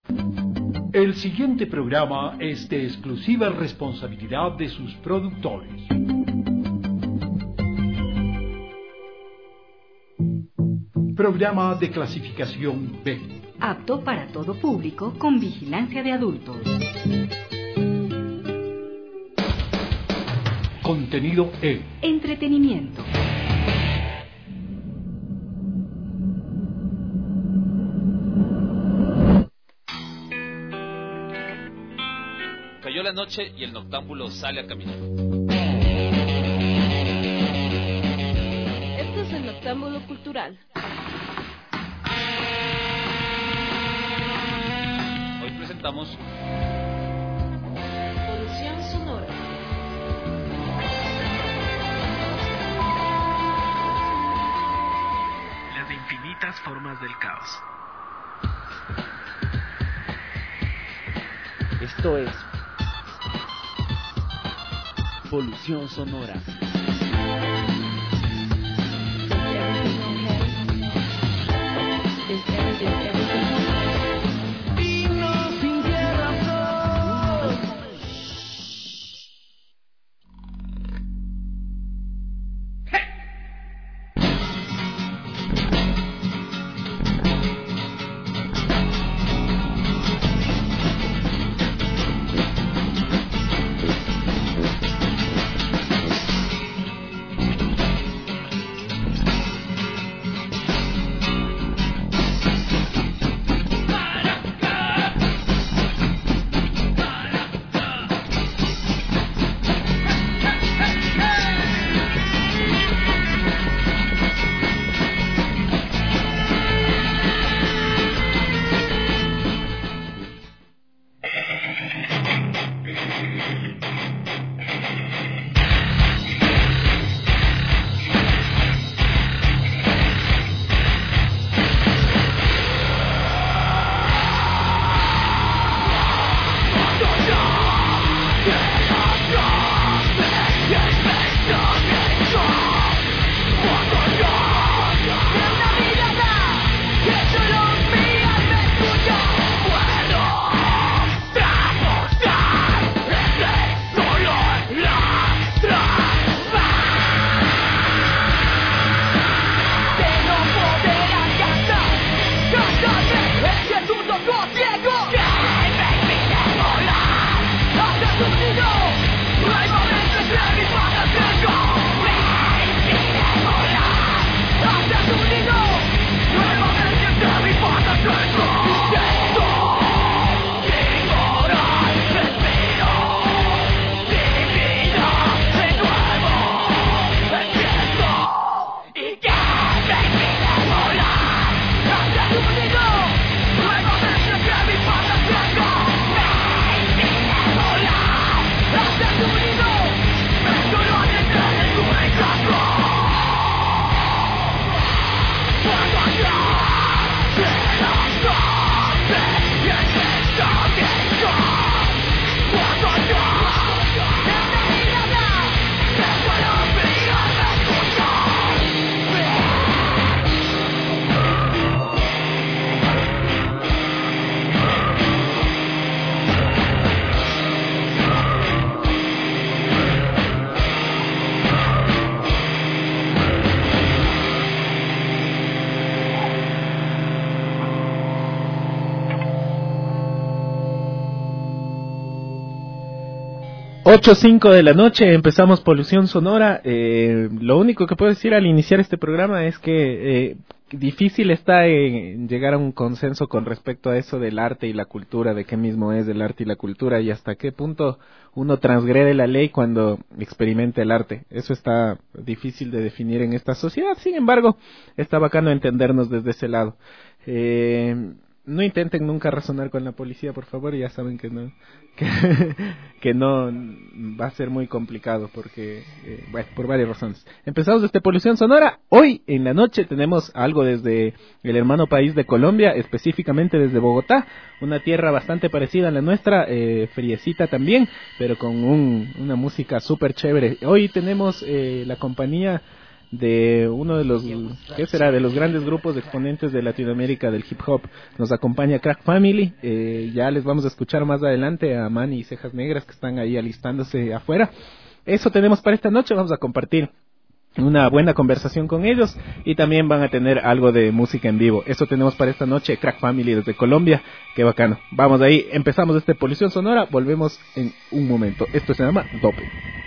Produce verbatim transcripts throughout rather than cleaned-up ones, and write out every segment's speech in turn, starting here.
El siguiente programa es de exclusiva responsabilidad de sus productores. Programa de clasificación B. Apto para todo público con vigilancia de adultos. Contenido E. Entretenimiento. Cayó la noche y el noctámbulo sale a caminar. Esto es el Noctámbulo Cultural. Hoy presentamos Polución sonora. Las infinitas formas del caos. Esto es Polución sonora. ocho cinco de la noche, empezamos Polución Sonora. Eh, lo único que puedo decir al iniciar este programa es que eh, difícil está en llegar a un consenso con respecto a eso del arte y la cultura, de qué mismo es el arte y la cultura y hasta qué punto uno transgrede la ley cuando experimenta el arte. Eso está difícil de definir en esta sociedad, sin embargo, está bacano entendernos desde ese lado. Eh, no intenten nunca razonar con la policía, por favor, ya saben que no que, que no va a ser muy complicado porque, eh, bueno, por varias razones. Empezamos desde Polución Sonora. Hoy en la noche tenemos algo desde el hermano país de Colombia, específicamente desde Bogotá, una tierra bastante parecida a la nuestra, eh, friecita también, pero con un, una música súper chévere. Hoy tenemos eh, la compañía de uno de los, ¿qué será? De los grandes grupos exponentes de Latinoamérica del hip hop. Nos acompaña Crack Family. Eh, ya les vamos a escuchar más adelante a Manny y Cejas Negras, que están ahí alistándose afuera. Eso tenemos para esta noche. Vamos a compartir una buena conversación con ellos y también van a tener algo de música en vivo. Eso tenemos para esta noche. Crack Family desde Colombia. Qué bacano. Vamos ahí. Empezamos este Polución Sonora. Volvemos en un momento. Esto se llama Dope.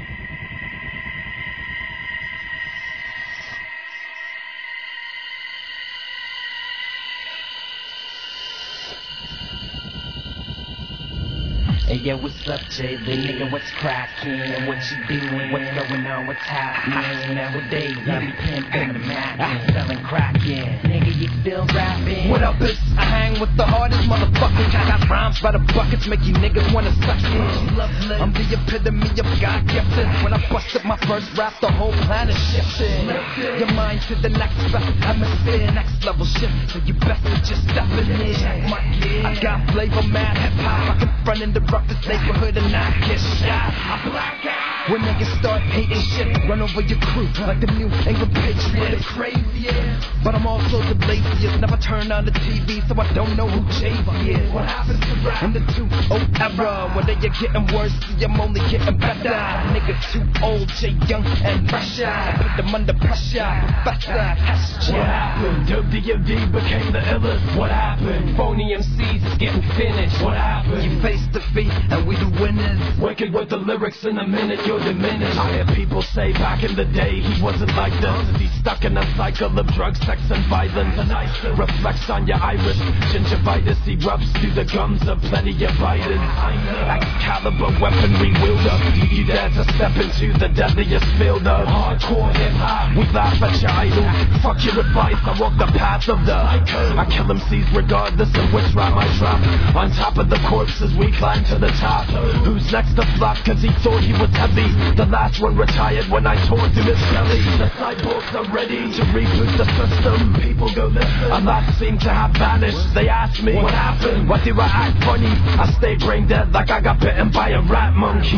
Hey yo, what's up, Jay? The nigga, what's crackin'? What you doing? What's going on? What's happening? Nowadays, I be pimpin' the Mac, selling crackin'. Nigga, you still rapping? What up, bitch? I hang with the hardest motherfuckers. I got rhymes by the buckets, make you niggas wanna suck it. I'm the epitome of God gifted. When I busted my first rap, the whole planet shifted. Your mind to the next level, atmosphere, next level shit. So you best to just step in it. I got flavor, mad hip hop. I can front in the roughest neighborhood and not get shot. I black out. When niggas start hating shit, run over your crew like the New England Patriots. The craziest, but I'm also the laziest. Never turn on the T V, so I don't know who J V is. What happens to rap in the two oh era? Whether you're getting worse, see I'm only getting better. Niggas too old, Jay Young and fresher. Put them under pressure, Professor Hescher. What happened? W D became the illest. What happened? Phony M Cs is getting finished. What happened? You face defeat and we the winners. Wicked with the lyrics in a minute, you're diminished. I hear people say back in the day he wasn't like this. He's stuck in a cycle of drugs, sex and violence. And ice reflects on your iris. Gingivitis erupts through the gums of plenty of biters. Excalibur weaponry wielder. You dare to step into the deadliest field of hardcore hip hop. We laugh at your idol. Fuck your advice, I walk the path of the I kill M Cs regardless of which rhyme I drop. On top of the corpses we climb to the top. Who's next to flop cause he thought he was heavy? The last one retired when I tore through his belly. The cyborgs are ready to reboot the system. People go listen, a lot seem to have vanished. They ask me, what happened? Why do I act funny? I stay brain dead like I got bitten by a rat monkey.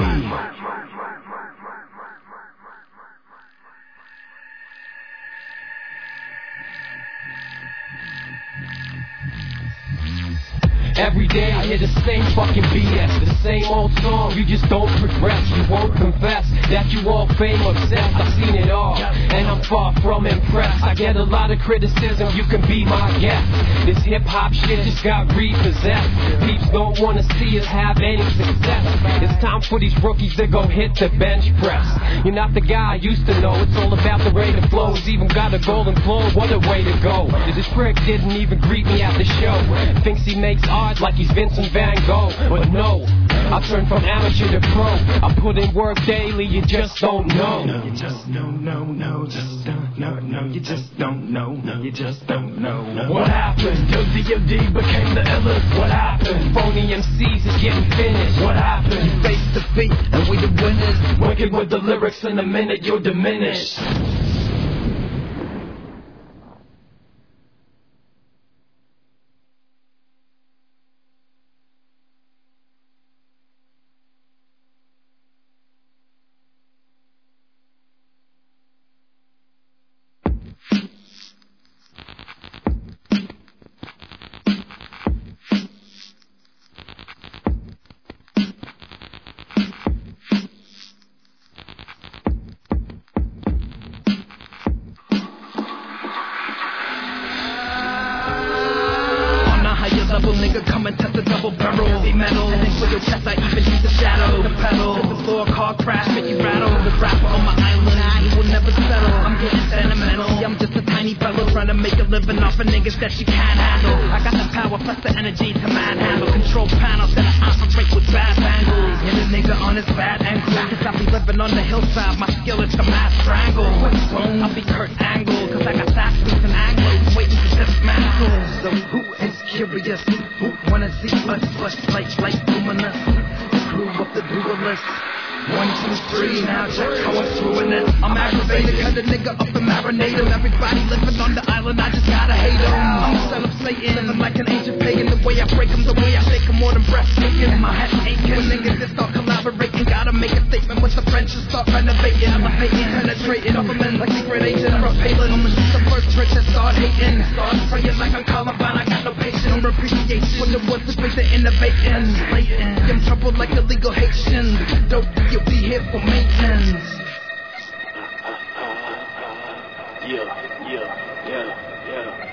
Every day I hear the same fucking B S, the same old song, you just don't progress. You won't confess that you all fame obsessed. I've seen it all, and I'm far from impressed. I get a lot of criticism, you can be my guest. This hip hop shit just got repossessed. Peeps don't wanna see us have any success. It's time for these rookies to go hit the bench press. You're not the guy I used to know, it's all about the rate of flow. He's even got a golden flow, what a way to go. This prick didn't even greet me at the show. Thinks he makes art like he's Vincent Van Gogh, but no, I turn from amateur to pro. I put in work daily, you just don't know. No, you just no, no, no, just don't, no, no, you just don't know, no, you just don't know. No. What happened? W D became the illest. What happened? Phony M Cs is getting finished. What happened? You face defeat and we the winners. Wicked with the lyrics in a minute, you're diminished. Nigga, come and test the double barrel. Heavy metal, and then for your chest, I even use the shadow. The pedal, to the floor, car crash, make you rattle. The rapper on my island, he will never settle. I'm getting sentimental. I'm just a tiny fellow trying to make a living off of niggas that she can't handle. I got the power plus the energy to manhandle. Control panels that I operate with bad angles. And a nigga on his bad ankle. Cause I be living on the hillside, my skill is to mass strangle. I'll be Kurt Angle, cause I got saxons and anglos waiting to dismantle. So who is curious? Who wanna see us flush like like luminous? The crew of the duelists. One, two, three, now check how I'm screwing it. I'm aggravated, cut a nigga up and marinate him. Everybody living on the island, I just gotta hate him. I'm son of Satan, living like an ancient pagan. The way I break him, the way I shake him, more than breathtaking. My head aching, when niggas just start collaborating. Gotta make a statement with the French and start renovating. Elevating, penetrating, government like secret agent. blatant, blatant. I'm troubled like illegal Haitians. Dope, you'll be here for maintenance. Yeah, yeah, yeah, yeah.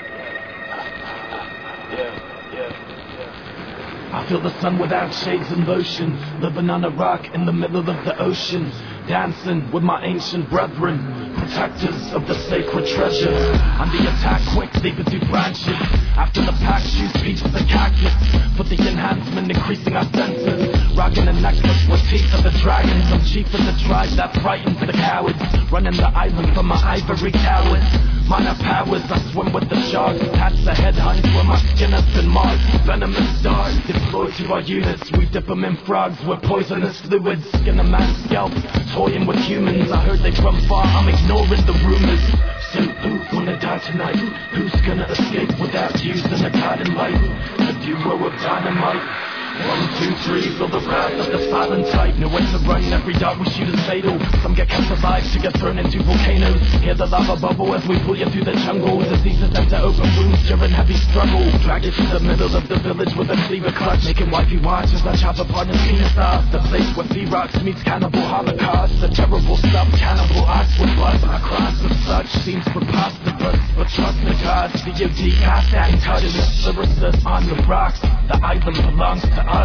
Yeah, yeah. I feel the sun without shades and lotion, living on a rock in the middle of the ocean, dancing with my ancient brethren, protectors of the sacred treasure. On the attack quick, leaping through branches. After the pack shoots peeps the cactus, for the enhancement increasing our senses. Rocking a necklace with teeth of the dragons. I'm chief of the tribe that frightens the cowards, running the island from my ivory towers. Minor powers, I swim with the sharks. Attach the headhunt where my skin has been marked. Venomous darts deployed to our units. We dip them in frogs with poisonous fluids. Skin a man's scalp, toying with humans. I heard they from far, I'm ignoring the rumors. So who's gonna die tonight? Who's gonna escape without using a guiding light? A duo of dynamite. One, two, three, feel the wrath of the silent type. No way to run, every dart we shoot is fatal. Some get kept alive to get thrown into volcanoes. Hear the lava bubble as we pull you through the jungle. Diseases enter open wounds during heavy struggle. Drag you to the middle of the village with a cleaver clutch, making wifey watch as I chop apart his penis off. The place where Ferox meets cannibal holocaust. The terrible stuff, cannibal acts with blood. My crimes of such seems preposterous, but trust the gods. D O D cast that and cut it. Lyricist on the rocks. The island belongs to us.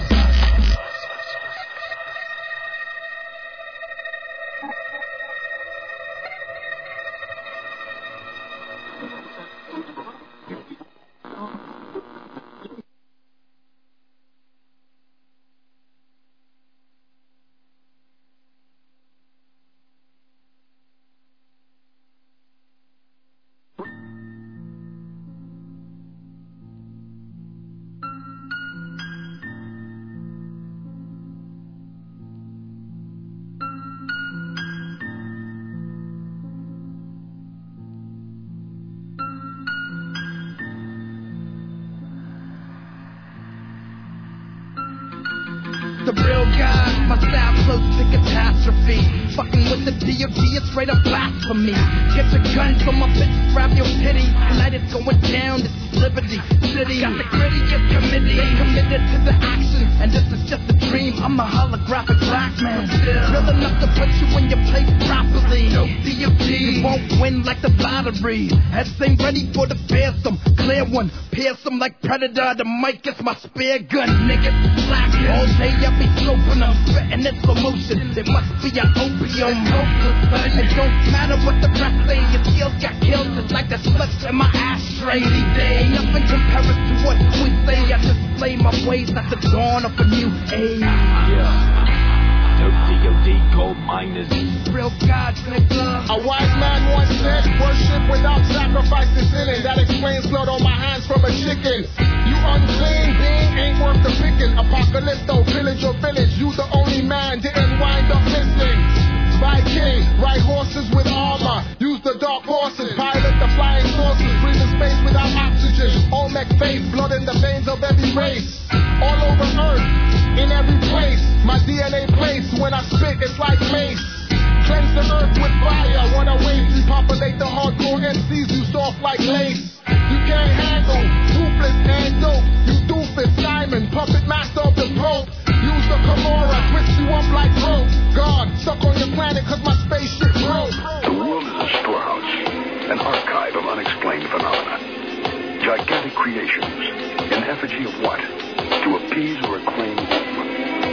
The real God, my style close to catastrophe. Fucking with the D O D, it's straight up blasphemy. Get your guns from my bitch, grab your titty. Tonight it's going down, this is Liberty City. Got the grittiest committee, committed to the action. And this is just a dream, I'm a holographic black man. Real enough to put you in your place properly. No D O D, you won't win like the lottery. Heads ain't ready for the fearsome, clear one. Pierce them like Predator, the mic is my spear gun. Niggas black all day, I be sloping them, spitting in slow motion. There must be an opium. It don't matter what the rest say, your skills got killed just like the sluts in my ashtray. Ain't nothing compared to what we say. I display my ways at the dawn of a new age. Yeah. Dope D O D gold miners. Real gods, nigga. A wise man once said, worship without sacrifice is sinning. That explains blood on my hands from a chicken. You unclean being ain't worth the picking. Apocalypto, pillage your village. You the only man, didn't wind up missing. Viking, ride horses with armor. Use the dark horses, pilot the flying saucers. Breathe in space without oxygen. Olmec faith, blood in the veins of every race. All over Earth, in every place. My D N A place, when I spit, it's like mace. Cleanse the earth with fire. Wanna wave, repopulate the hardcore M Cs, you soft like lace. You can't handle, ruthless and dope. You doofus, Simon, puppet master of the Pope. Use the Kimura, twist you up like rope. God, stuck on your planet cause my spaceship broke. The world is a storehouse, an archive of unexplained phenomena. Gigantic creations, in effigy of what? To appease or acclaim whom?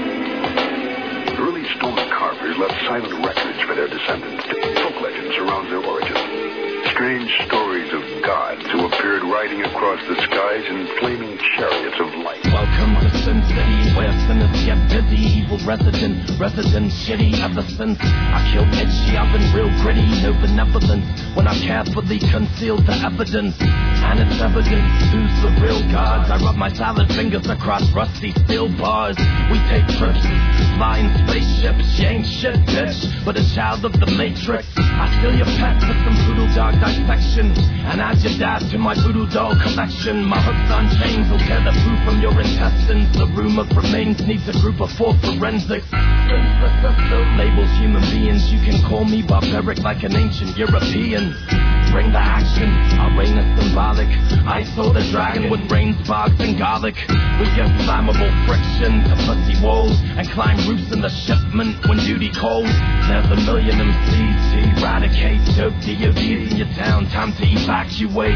Early stone carvers left silent records for their descendants. Folk legends surround their origin. Strange stories of gods who appeared riding across the skies in flaming chariots of light. Welcome to Sin City, where sinners get busy. Evil resident, resident shitty. Ever since I killed Itchy, I've been real gritty. No benevolence when I carefully concealed the evidence. And it's evident who's the real gods. I rub my salad fingers across rusty steel bars. We take trips, flying spaceships. She ain't shit, bitch, but a child of the Matrix. I steal your pet for some voodoo dog dissection, and add your dad to my voodoo doll collection. My hooks on chains will tear the poo from your intestines. The room of remains needs a group of four forensics. Labels human beings, you can call me barbaric like an ancient European. bring the action. Our reign is symbolic. I saw the dragon with rain sparks and garlic. We get flammable friction to pussy walls and climb roofs in the shipment when duty calls. There's a million M Cs to eradicate. Dope D O Ds in your town, time to evacuate.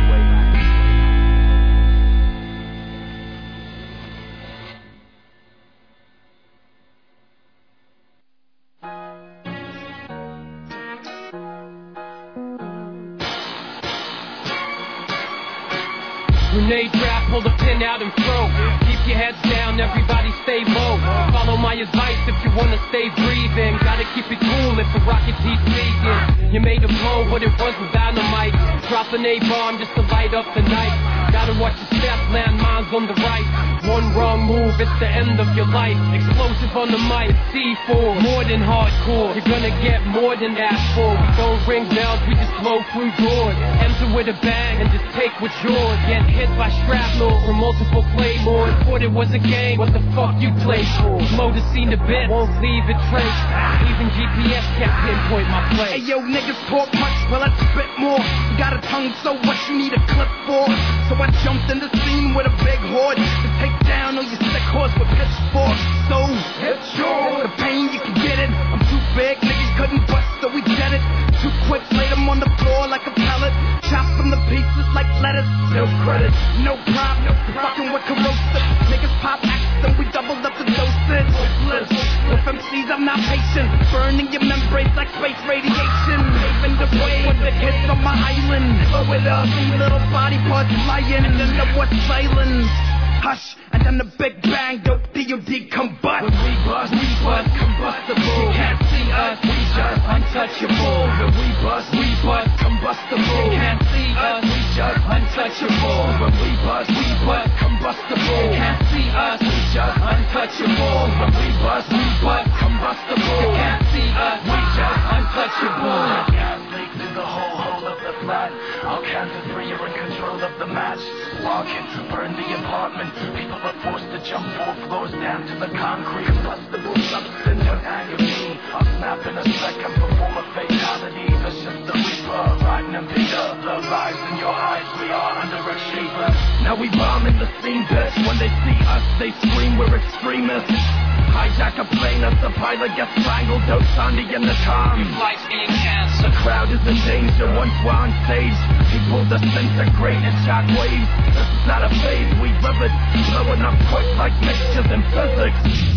Grenade trap, pull the pin out and throw. Keep your heads down, everybody stay low. Follow my advice if you wanna stay breathing. Gotta keep it cool if the rocket keeps speaking. You made a blow, but it wasn't dynamite. Drop an A-bomb just to light up the night. Gotta watch your step, landmines on the right. One wrong move, it's the end of your life. Explosive on the mic, C four, more than hardcore. You're gonna get more than asked for. We don't ring bells, we just blow through doors. Enter with a bang and just take what's yours. Get hit by shrapnel from multiple claymores. Thought it was a game, what the fuck you play for? Blow the scene to bit, won't leave a trace. Even G P S can't pinpoint my place. Hey yo, niggas talk much, well I spit more. You got a tongue, so what you need a clip for? So I jumped in the scene with a big horde to take down all your sick horse with pitchforks. So it's yours. The pain you can get it. I'm too big, niggas couldn't bust, so we did it. Too quick, laid them on the floor like a pellet. Chop from the pieces like lettuce. No credit, no prop, no fucking with corrosive. Niggas pop acts and we doubled up the dosage. Bliss. With M Cs I'm not patient. Burning your membranes like space radiation. Paving the way with the kids on my island. Blow it up, little body parts flying. And then the what's silence. Hush, and then the big bang, dope D O D combust. When we bust, we bust, combustible. You can't see us, we just untouchable. When we bust, we bust, combustible. You can't see us, we just untouchable. When we bust, we bust, combustible. You can't see us, we just untouchable. When we bust, we bust, combustible. You can't see us, we just untouchable. Gas leak through the whole hole of the flat. All kinds of three are in control of the match. Walk in, burn the apartment. People are forced to jump four floors down to the concrete. Combustible substance, don't anger me. I'll snap in a second, perform a fatality. Vicious the reaper, riding and Peter. The lies in your eyes, we are underachievers. Now we bombing the scene, bitch. When they see us, they scream we're extremists. Hijack a plane as the pilot gets strangled. Don't Sandy in the car. Your flight's being canceled. The crowd is in danger once we're on stage. People disintegrate in shock waves. This is not a phase, we live it. Blowing up quick like mixtures in physics.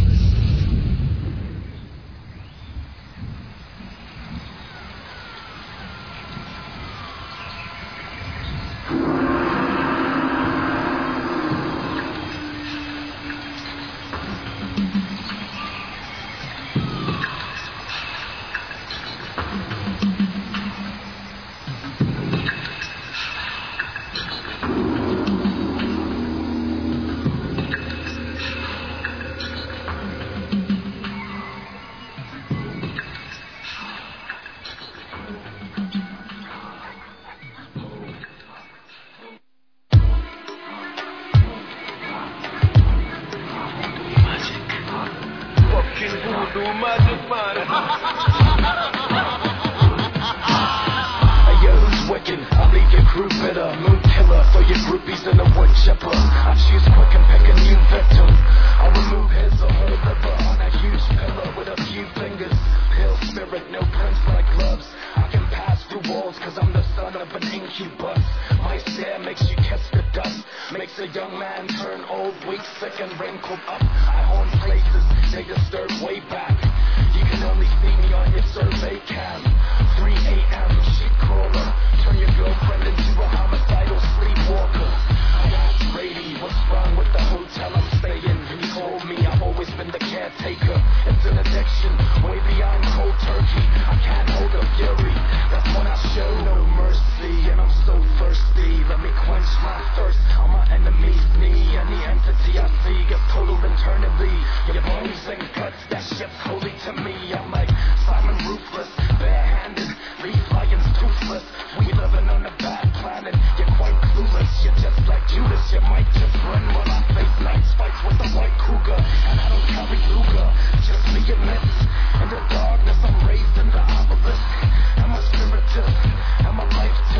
In the darkness, I'm raised in the obelisk. Am I spiritus? Am I life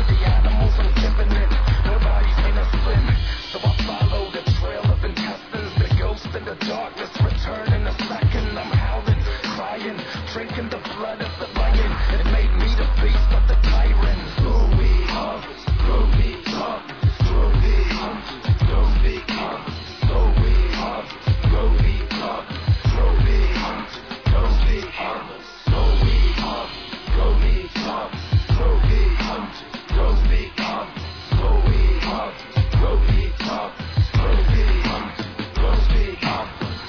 the darkness return in a second. I'm howling, crying, drinking the blood of the lion. It made me the beast of the tyrant. Grow me up, grow me up, grow me up, grow me up, grow me up, grow me up, grow me up, grow me up, grow me up, grow me up, grow me up, grow me up, grow me up, grow me up, grow me up, grow me up.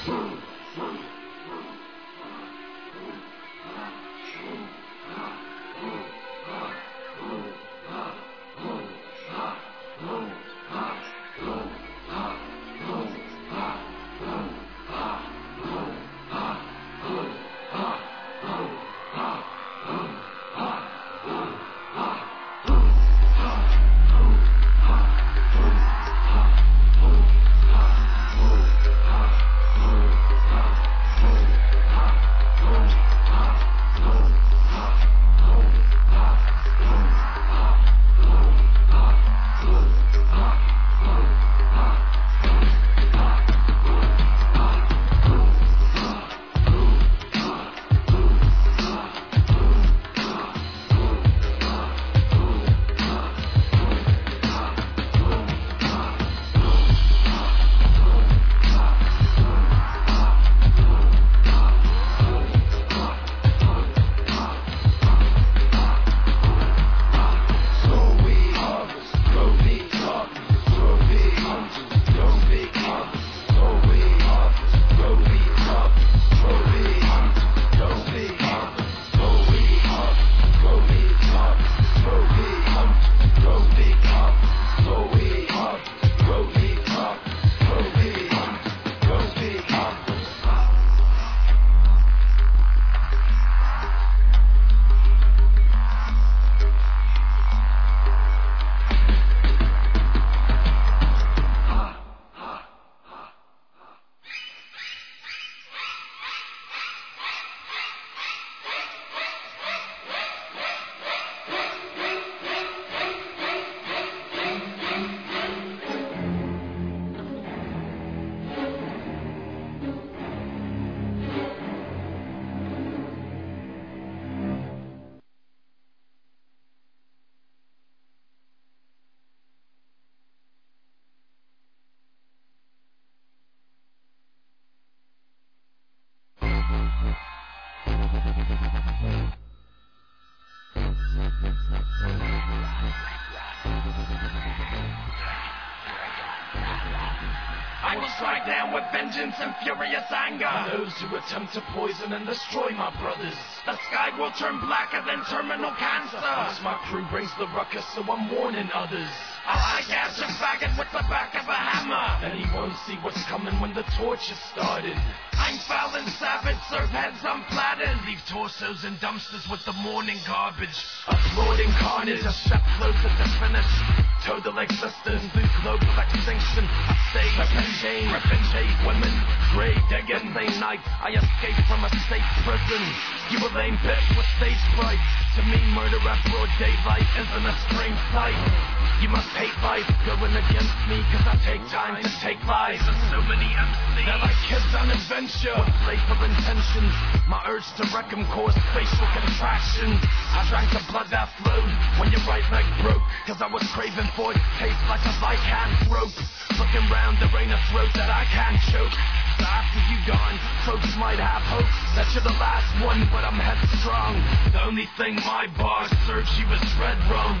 I will strike down with vengeance and furious anger those who attempt to poison and destroy my brothers. The sky will turn blacker than terminal cancer. As my crew brings the ruckus, so I'm warning others. I catch a faggot with the back of a hammer. Then he won't see what's coming when the torch is started. I'm foul and savage, serve heads unflattered. Leave torsos in dumpsters with the morning garbage. Applauding carnage, a step closer to finish. Total existence through global extinction. I stay chain, ripping chase women, grave digging. The same night I escaped from a state prison. You a lame bitch with stage fright. To me, murder at broad daylight isn't a strange sight. You must hate life, going against me, cause I take time to take lives. There's so many M Cs, they're like kids on adventure, with playful intentions. My urge to wreck them caused facial contractions. I drank the blood that flowed when your right leg broke, cause I was craving for it, tastes like a Lycan rope. Looking round, there ain't a throat that I can't choke. So after you gone, folks might have hope that you're the last one, but I'm headstrong. The only thing my bar serves you is red rum.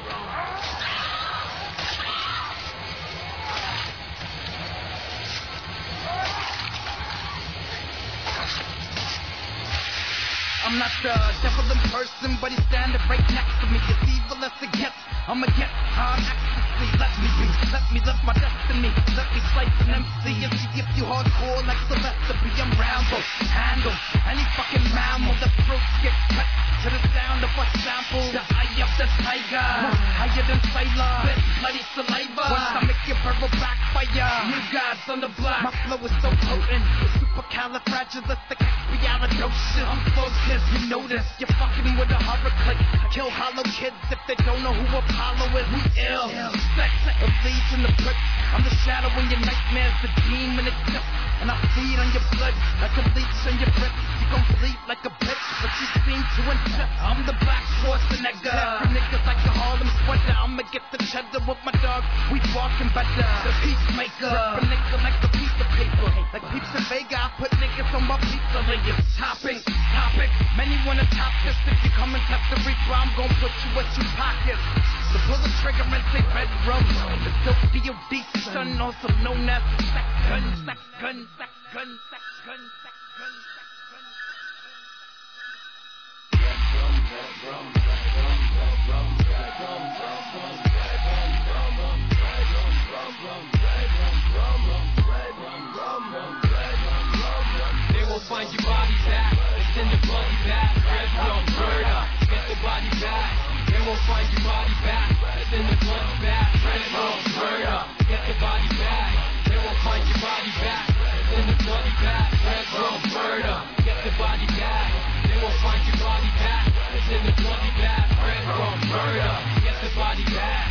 I'm not the devil in person, but he's standing right next to me. As evil as it gets, I'ma get hard ecstasy. Let me be, let me live my destiny. Let me slice an M C if you give you hardcore like Sylvester B. I'm Rambo, handle any fucking mammal. The throat gets cut to the sound of a sample. The eye of the tiger, higher than Sailor. Spit bloody saliva. Once I make your barrel backfire, new gods on the block. My flow is so potent, super supercalifragilisticexpialidocious. I'm focused, you know this. You're fucking with a horror clique. Kill hollow kids if they don't know who Apollo is. We ill. Sex, it bleeds in the brick. I'm the shadow in your nightmares, the demon exists. And I feed on your blood like a leech on your brick. You gon' bleed like a bitch, but you seem to insist. I'm the black Schwarzenegger. For niggas like a Harlem sweater. I'ma get the cheddar with my dog. We walking better. The peacemaker. Rip a nigga like a piece of paper. Like Peeps and Vega, I put niggas on my pizza layers. Topic, topic. Many wanna top this. If you come and test the reaper, I'm gon' put you at your pockets. The pull the trigger and say red rum. The dope D O D son, also known as sex gun, sex gun, sex gun, sex gun, sex gun, sex gun. Red rum, red rum, red rum, red rum, red rum, red rum, red rum, rum, rum, red rum, rum, rum, red rum, rum, rum, red rum, rum, rum, red rum, rum, rum. They will find your body back. It's in the bloody bag. Red rum, murder. Get the body back. They won't find your body back. It's in the bloody bag. Red rum, murder. Get the body back. They won't find your body back. It's in the bloody bag. Red rum, murder. Get the body back. They won't find your body back. It's in the bloody bag. Red rum, murder. Get the body back.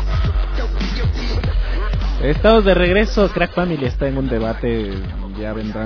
Estamos de regreso. Crack Family está en un debate. Ya vendrán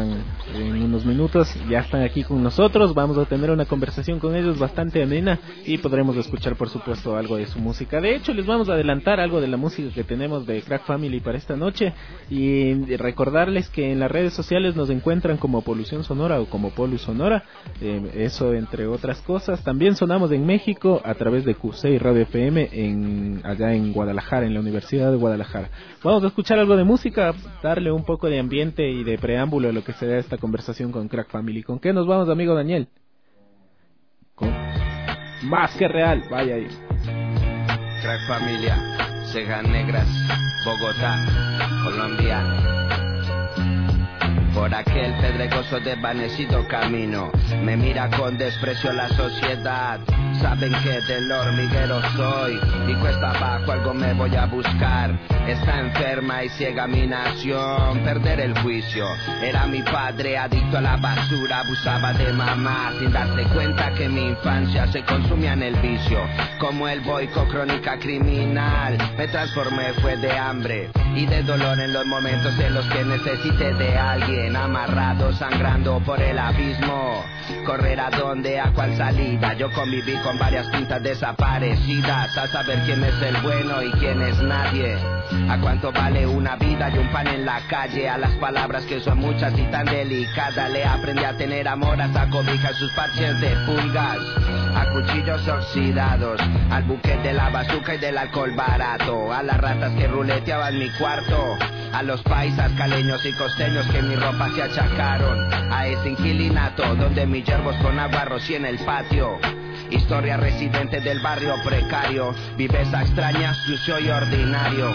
en unos minutos ya están aquí con nosotros. Vamos a tener una conversación con ellos bastante amena y podremos escuchar, por supuesto, algo de su música. De hecho, les vamos a adelantar algo de la música que tenemos de Crack Family para esta noche y recordarles que en las redes sociales nos encuentran como Polución Sonora o como Polu Sonora, eh, eso entre otras cosas. También sonamos en México a través de Q seis Radio F M en, allá en Guadalajara, en la Universidad de Guadalajara. Vamos a escuchar algo de música, darle un poco de ambiente y de preámbulo a lo que será esta conversación con Crack Family. ¿Con qué nos vamos, amigo Daniel? Con Más que Real, vaya ahí. Crack Familia, Cejas Negras, Bogotá, Colombia. Por aquel pedregoso desvanecido camino me mira con desprecio la sociedad. Saben que del hormiguero soy y cuesta abajo algo me voy a buscar. Está enferma y ciega mi nación, perder el juicio. Era mi padre adicto a la basura, abusaba de mamá sin darse cuenta que mi infancia se consumía en el vicio. Como el boico crónica criminal, me transformé fue de hambre y de dolor en los momentos en los que necesité de alguien. Amarrado, sangrando por el abismo, correr a dónde, a cuál salida. Yo conviví con varias pintas desaparecidas, a saber quién es el bueno y quién es nadie. A cuánto vale una vida y un pan en la calle. A las palabras que son muchas y tan delicadas le aprendí a tener amor hasta cobija sus parches de pulgas. A cuchillos oxidados, al buque de la bazuca y del alcohol barato, a las ratas que ruleteaban mi cuarto, a los paisas caleños y costeños que mi ropa se achacaron, a ese inquilinato donde mis yerbos con agua rocié en el patio. Historia residente del barrio precario, viveza extraña, sucio y ordinario.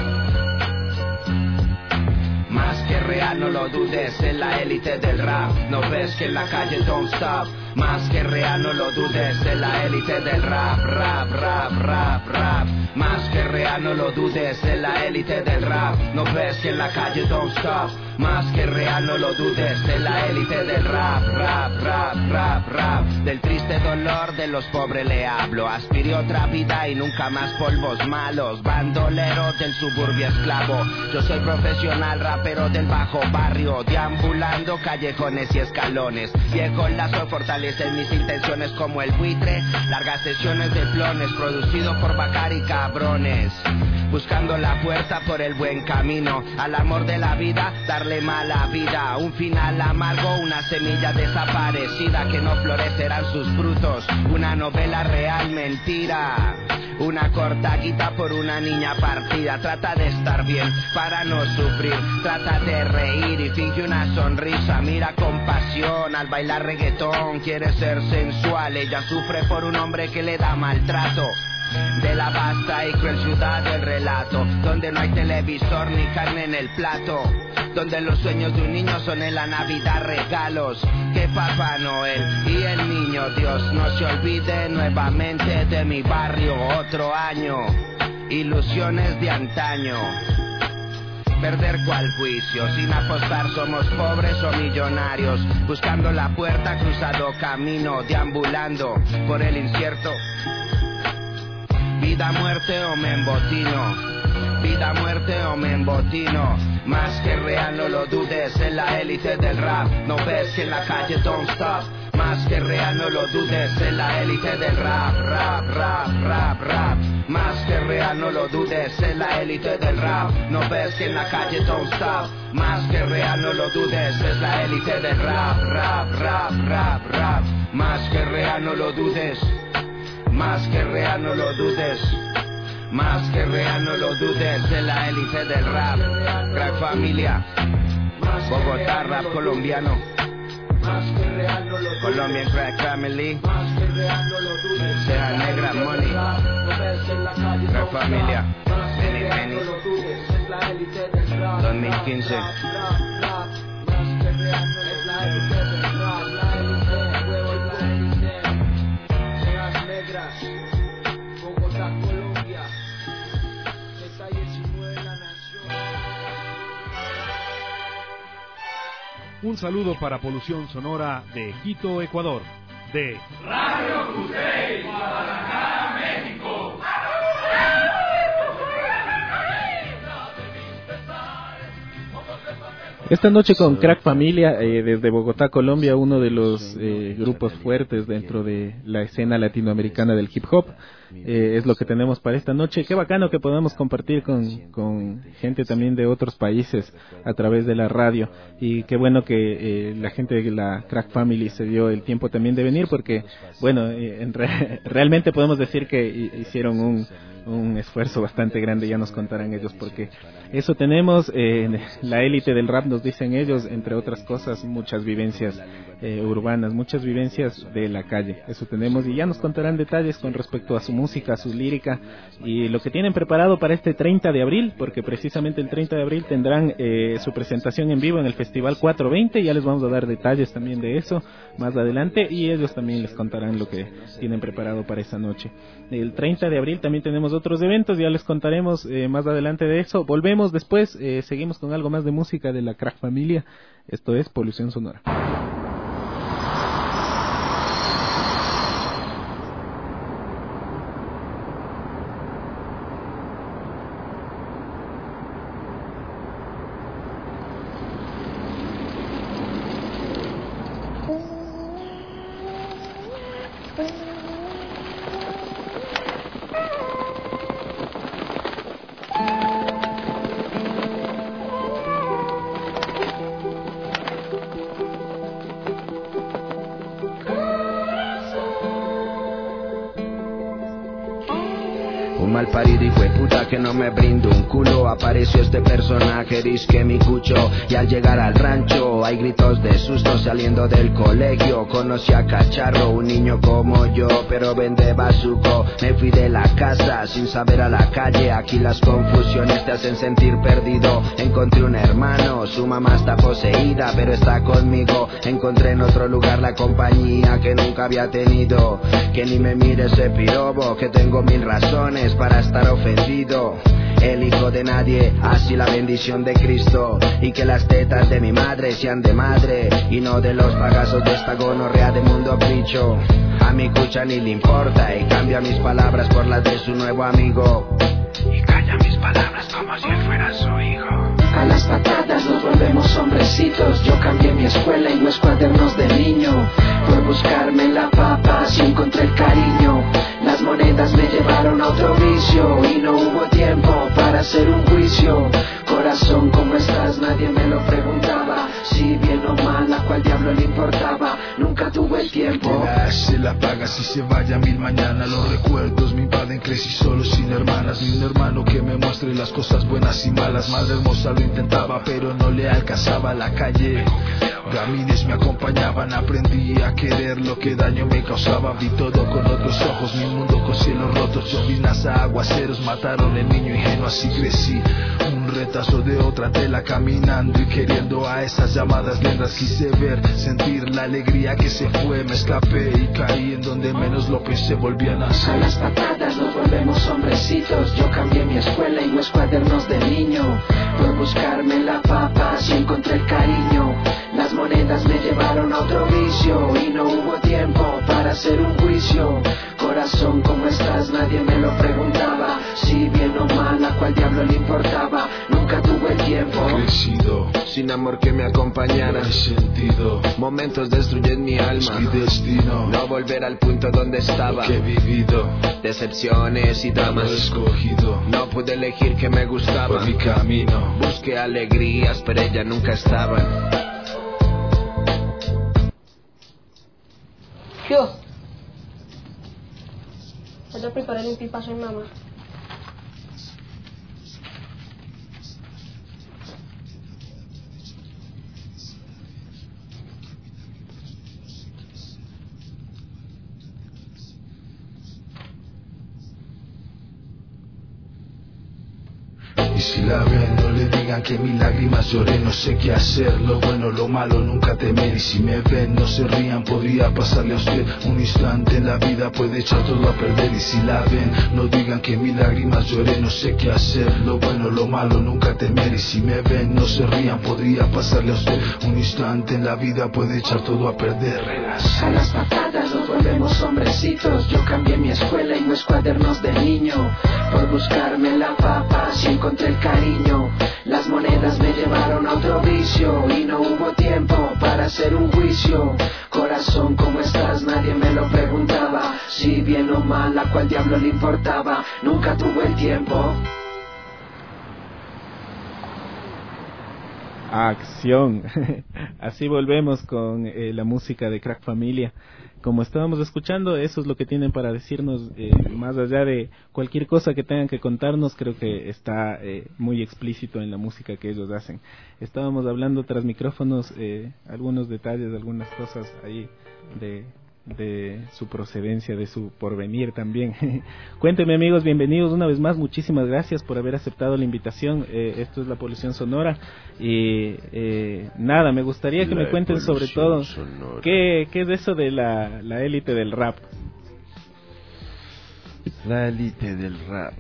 Más que real, no lo dudes, en la élite del rap. No ves que en la calle don't stop. Más que real, no lo dudes, en la élite del rap, rap, rap, rap, rap. Más que real, no lo dudes, en la élite del rap. No ves que en la calle don't stop. Más que real, no lo dudes, en la élite del rap, rap, rap, rap, rap. Del triste dolor de los pobres le hablo. Aspiré otra vida y nunca más polvos malos. Bandolero del suburbio esclavo. Yo soy profesional rapero del bajo barrio, deambulando callejones y escalones. Viejo lazo fortalecen mis intenciones como el buitre. Largas sesiones de plones, producido por Bacar y cabrones. Buscando la puerta por el buen camino, al amor de la vida, darle mala vida. Un final amargo, una semilla desaparecida que no florecerán sus frutos. Una novela real, mentira. Una corta guita por una niña partida. Trata de estar bien para no sufrir. Trata de reír y finge una sonrisa. Mira con pasión al bailar reggaetón. Quiere ser sensual, ella sufre por un hombre que le da maltrato. De la vasta y cruel ciudad del relato, donde no hay televisor ni carne en el plato, donde los sueños de un niño son en la Navidad regalos que Papá Noel y el niño Dios no se olvide nuevamente de mi barrio. Otro año, ilusiones de antaño. Perder cual juicio, sin apostar somos pobres o millonarios. Buscando la puerta, cruzado camino, deambulando por el incierto. Vida, muerte o me embotino. Vida, muerte o me embotino. Más que real, no lo dudes, en la élite del rap. No ves que en la calle don't stop. Más que real, no lo dudes, en la élite del rap. Rap, rap, rap, rap. Más que real, no lo dudes, en la élite del rap. No ves que en la calle don't stop. Más que real, no lo dudes, es la élite del rap. Rap, rap, rap, rap. Más que real, no lo dudes. Más que real, no lo dudes. Más que real, no lo dudes, en la élite del rap. Crack Familia, Bogotá, rap colombiano. Colombian Crack Family, Cejas Negras Money. Crack Familia, Many Many, dos mil quince. Un saludo para Polución Sonora de Quito, Ecuador. De Radio Q seis, Guadalajara, México. Esta noche con Crack Familia, eh, desde Bogotá, Colombia, uno de los eh, grupos fuertes dentro de la escena latinoamericana del hip hop. Eh, es lo que tenemos para esta noche. Qué bacano que podamos compartir con, con gente también de otros países a través de la radio, y qué bueno que eh, la gente de la Crack Family se dio el tiempo también de venir, porque bueno, eh, en re- realmente podemos decir que hicieron un, un esfuerzo bastante grande. Ya nos contarán ellos porque eso tenemos. Eh, la élite del rap, nos dicen ellos, entre otras cosas, muchas vivencias eh, urbanas, muchas vivencias de la calle, eso tenemos, y ya nos contarán detalles con respecto a su música, su lírica y lo que tienen preparado para este treinta de abril, porque precisamente el treinta de abril tendrán eh, su presentación en vivo en el Festival cuatrocientos veinte. Ya les vamos a dar detalles también de eso más adelante, y ellos también les contarán lo que tienen preparado para esa noche. El treinta de abril también tenemos otros eventos, ya les contaremos eh, más adelante de eso. Volvemos después, eh, seguimos con algo más de música de la Crack Familia. Esto es Polución Sonora. Malparido hijo de puta que no me brindo un culo. Apareció este personaje, disque mi cucho, y al llegar al rancho hay gritos de susto. Saliendo del colegio conocí a Cacharro, un niño como yo pero vende bazuco. Me fui de la casa sin saber a la calle, aquí las confusiones te hacen sentir perdido. Encontré un hermano, su mamá está poseída pero está conmigo. Encontré en otro lugar la compañía que nunca había tenido. Que ni me mire ese pirobo, que tengo mil razones para estar ofendido. El hijo de nadie, así la bendición de Cristo. Y que las tetas de mi madre sean de madre y no de los pagazos de esta gonorrea de mundo bicho. A mi cucha ni le importa y cambia mis palabras por las de su nuevo amigo. Y calla mis palabras como si él fuera su hijo. A las patadas nos volvemos hombrecitos. Yo cambié mi escuela y mis cuadernos de niño. Por buscarme la papa si encontré el cariño. Las monedas me llevaron a otro vicio y no hubo tiempo para hacer un juicio. Corazón, ¿cómo estás? Nadie me lo preguntaba. Si bien o mal, ¿a cuál diablo le importaba? Nunca tuve el tiempo. Se la paga si se vaya mil mañana. Los recuerdos me invaden, crecí solo sin hermanas. Ni un hermano que me muestre las cosas buenas y malas. Madre hermosa lo intentaba pero no le alcanzaba la calle. Gamines me acompañaban, aprendí a querer lo que daño me causaba. Vi todo con otros ojos, mi mundo con cielos rotos. Llovinas a aguaceros mataron el niño ingenuo, así crecí. Un retazo de otra tela caminando y queriendo a esas llamadas lendas. Quise ver, sentir la alegría que se fue. Me escapé y caí en donde menos lo pensé, volví a nacer. A las patadas nos volvemos hombrecitos. Yo cambié mi escuela y mis cuadernos de niño. Por buscarme la papa si encontré el cariño. Las monedas me llevaron a otro vicio y no hubo tiempo para hacer un juicio. Corazón, ¿cómo estás? Nadie me lo preguntaba. Si bien o mal, ¿a cuál diablo le importaba? Nunca tuve el tiempo. Crecido, sin amor que me acompañara. no sentido. Momentos destruyen mi alma. Mi destino, no volver al punto donde estaba. que he vivido, decepciones y dramas. lo he escogido. No pude elegir que me gustaba. Por mi camino busqué alegrías, pero ellas nunca estaban. Yo. Voy a preparar un pipazo a mi mamá. Y si la ven, no le digan que mis lágrimas lloré. No sé qué hacer, lo bueno, lo malo, nunca temer. Y si me ven, no se rían, podría pasarle a usted. Un instante en la vida puede echar todo a perder. Y si la ven, no digan que mis lágrimas lloré. No sé qué hacer, lo bueno, lo malo, nunca temer. Y si me ven, no se rían, podría pasarle a usted. Un instante en la vida puede echar todo a perder. A las patadas nos volvemos hombrecitos. Yo cambié mi escuela y mis cuadernos de niño. Por buscarme la papa si encontré el cariño. Las monedas me llevaron a otro vicio y no hubo tiempo para hacer un juicio. Corazón, ¿cómo estás? Nadie me lo preguntaba. Si bien o mal, a cuál diablo le importaba. Nunca tuve el tiempo. Acción. Así volvemos con eh, la música de Crack Familia. Como estábamos escuchando, eso es lo que tienen para decirnos, eh, más allá de cualquier cosa que tengan que contarnos. Creo que está eh, muy explícito en la música que ellos hacen. Estábamos hablando tras micrófonos eh, algunos detalles, algunas cosas ahí de, de su procedencia, de su porvenir también. Cuéntenme, amigos, bienvenidos una vez más. Muchísimas gracias por haber aceptado la invitación. Eh, esto es La Polución Sonora. Y eh, nada, me gustaría que la me cuenten sobre todo qué, qué es eso de la, la élite del rap. La élite del rap,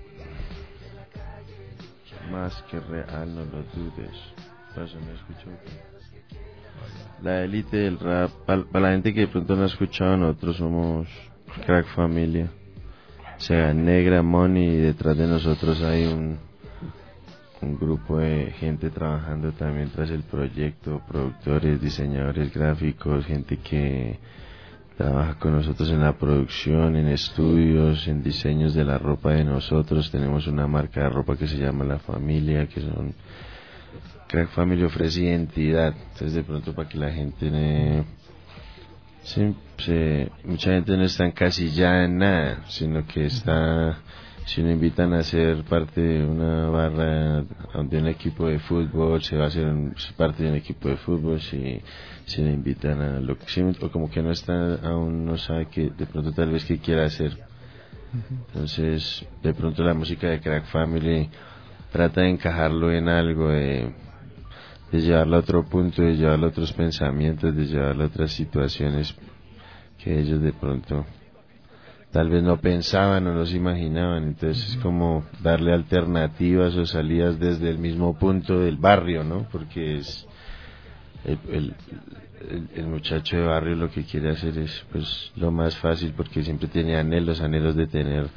más que real, no lo dudes. Eso me escuchó. La élite del rap, para la gente que de pronto no ha escuchado, nosotros somos Crack Familia, o sea, Negra, Money, y detrás de nosotros hay un un grupo de gente trabajando también tras el proyecto, productores, diseñadores gráficos, gente que trabaja con nosotros en la producción, en estudios, en diseños de la ropa de nosotros. Tenemos una marca de ropa que se llama La Familia, que son Crack Family, ofrece identidad. Entonces de pronto para que la gente ne... sí, se... mucha gente no está encasillada en nada, sino que está, si nos invitan a ser parte de una barra de un equipo de fútbol, se va a hacer un, parte de un equipo de fútbol. Si, si nos invitan a lo que, o como que no está, aún no sabe que de pronto tal vez qué quiera hacer. Entonces de pronto la música de Crack Family trata de encajarlo en algo, de, de llevarlo a otro punto, de llevarlo a otros pensamientos, de llevarlo a otras situaciones que ellos de pronto tal vez no pensaban o no se imaginaban. Entonces es como darle alternativas o salidas desde el mismo punto del barrio, ¿no? Porque es el, el, el, el muchacho de barrio lo que quiere hacer es pues lo más fácil, porque siempre tiene anhelos, anhelos de tener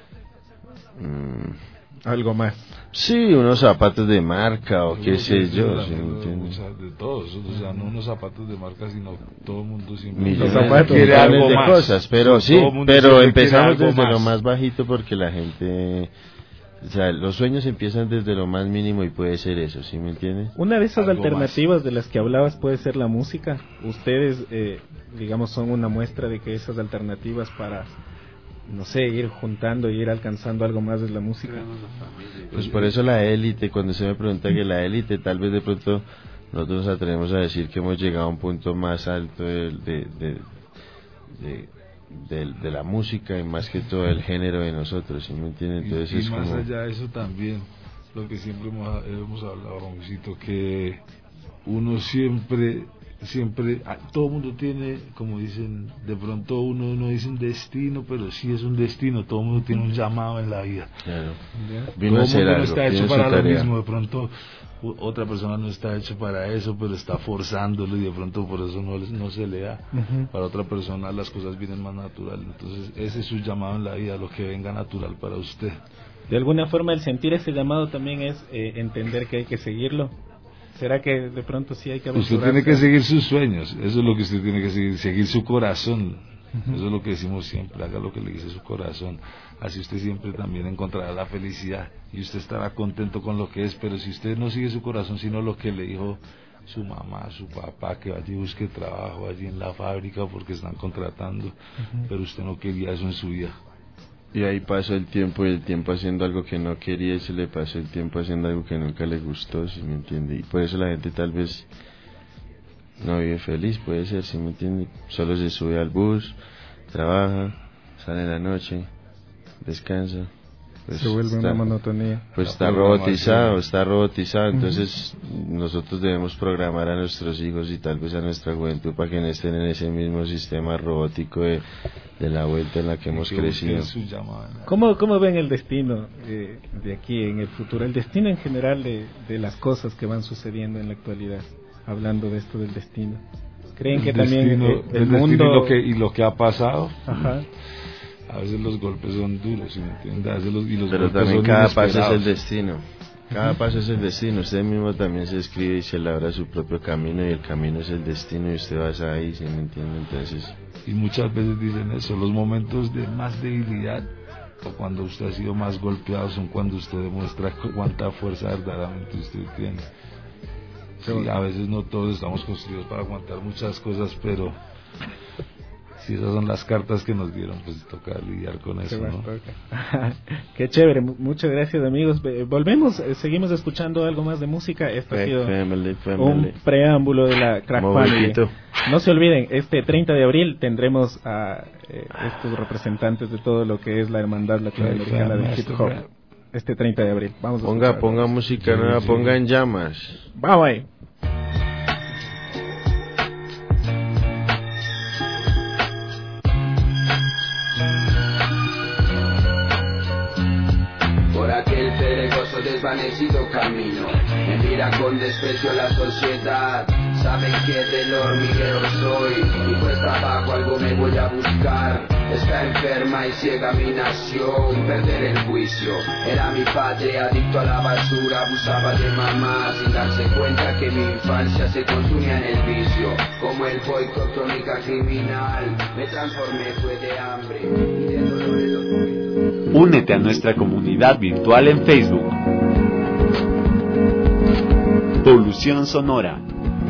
mmm, algo más. Sí, unos zapatos de marca o qué sé yo, ¿sí me entiendes? O sea, de todos, o sea, no unos zapatos de marca, sino todo el mundo siempre millones los zapatos quiere algo de más. Cosas, pero sí, pero empezamos desde más. Lo más bajito, porque la gente, o sea, los sueños empiezan desde lo más mínimo y puede ser eso, ¿sí me entiendes? Una de esas algo alternativas más de las que hablabas puede ser la música. Ustedes, eh, digamos, son una muestra de que esas alternativas para, no sé, ir juntando y ir alcanzando algo más de la música. Pues por eso la élite, cuando se me pregunta que la élite, tal vez de pronto nosotros nos atrevemos a decir que hemos llegado a un punto más alto de, de, de, de, de, de la música y más que todo el género de nosotros, ¿sí me entienden? Entonces y, y es más como... allá de eso también, lo que siempre hemos, hemos hablado, Ramoncito, que uno siempre... siempre, todo el mundo tiene, como dicen, de pronto uno no dice un destino, pero sí es un destino. Todo el mundo tiene un llamado en la vida. Claro. Todo el mundo no está hecho para lo mismo. De pronto otra persona no está hecho para eso, pero está forzándolo y de pronto por eso no, no se le da. Uh-huh. Para otra persona las cosas vienen más natural. Entonces ese es su llamado en la vida, lo que venga natural para usted. De alguna forma el sentir ese llamado también es eh, entender que hay que seguirlo. ¿Será que de pronto sí hay que aventurarse? Usted tiene que seguir sus sueños, eso es lo que usted tiene que seguir, seguir su corazón. Uh-huh. Eso es lo que decimos siempre, haga lo que le dice su corazón. Así usted siempre también encontrará la felicidad y usted estará contento con lo que es. Pero si usted no sigue su corazón, sino lo que le dijo su mamá, su papá, que vaya y busque trabajo allí en la fábrica porque están contratando, uh-huh. pero usted no quería eso en su vida. Y ahí pasó el tiempo, y el tiempo haciendo algo que no quería, y se le pasó el tiempo haciendo algo que nunca le gustó, ¿sí me entiende? Y por eso la gente tal vez no vive feliz, puede ser, ¿sí me entiende? Solo se sube al bus, trabaja, sale en la noche, descansa. Pues se vuelve está, una monotonía. Pues está robotizado, está robotizado, entonces uh-huh. nosotros debemos programar a nuestros hijos y tal vez a nuestra juventud para que no estén en ese mismo sistema robótico de, de la vuelta en la que hemos crecido. ¿Cómo, cómo ven el destino eh, de aquí en el futuro? El destino en general de, de las cosas que van sucediendo en la actualidad, hablando de esto del destino. ¿Creen que el también destino, el, el, el mundo... destino y lo, que, y lo que ha pasado? Ajá. A veces los golpes son duros, ¿sí me entiendes? A veces los, y los Pero golpes también son cada paso es el inesperados. destino. Cada paso es el destino, usted mismo también se escribe y se labra su propio camino y el camino es el destino y usted va ahí, ¿sí me entiende? Entonces... Y muchas veces dicen eso, los momentos de más debilidad o cuando usted ha sido más golpeado son cuando usted demuestra cuánta fuerza verdaderamente usted tiene. Sí, a veces no todos estamos construidos para aguantar muchas cosas, pero si esas son las cartas que nos dieron, pues toca lidiar con eso, ¿no? Qué chévere, muchas gracias amigos. Volvemos, eh, seguimos escuchando algo más de música. Esto ha sido family, family. un preámbulo de la Crack Family. No se olviden, este treinta de abril tendremos a eh, estos representantes de todo lo que es la hermandad latinoamericana del hip hop. Este treinta de abril. Vamos a ponga, escuchar. ponga música sí, nueva, sí. ponga en llamas. Vamos ahí. Desvanecido camino, me mira con desprecio la sociedad. Saben que del hormiguero soy y cuesta abajo algo me voy a buscar. Está enferma y ciega mi nación, perder el juicio. Era mi padre adicto a la basura, abusaba de mamá sin darse cuenta que mi infancia se consumía en el vicio. Como el boicot crónica criminal, me transformé fue de hambre y de dolor en los momentos. Únete a nuestra comunidad virtual en Facebook. Polución Sonora.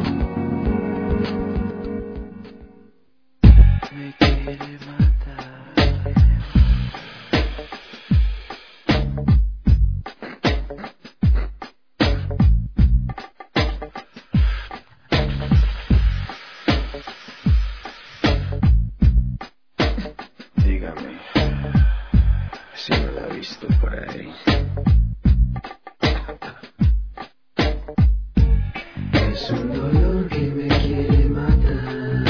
Dígame si no la ha visto por ahí. Es un dolor que me quiere matar.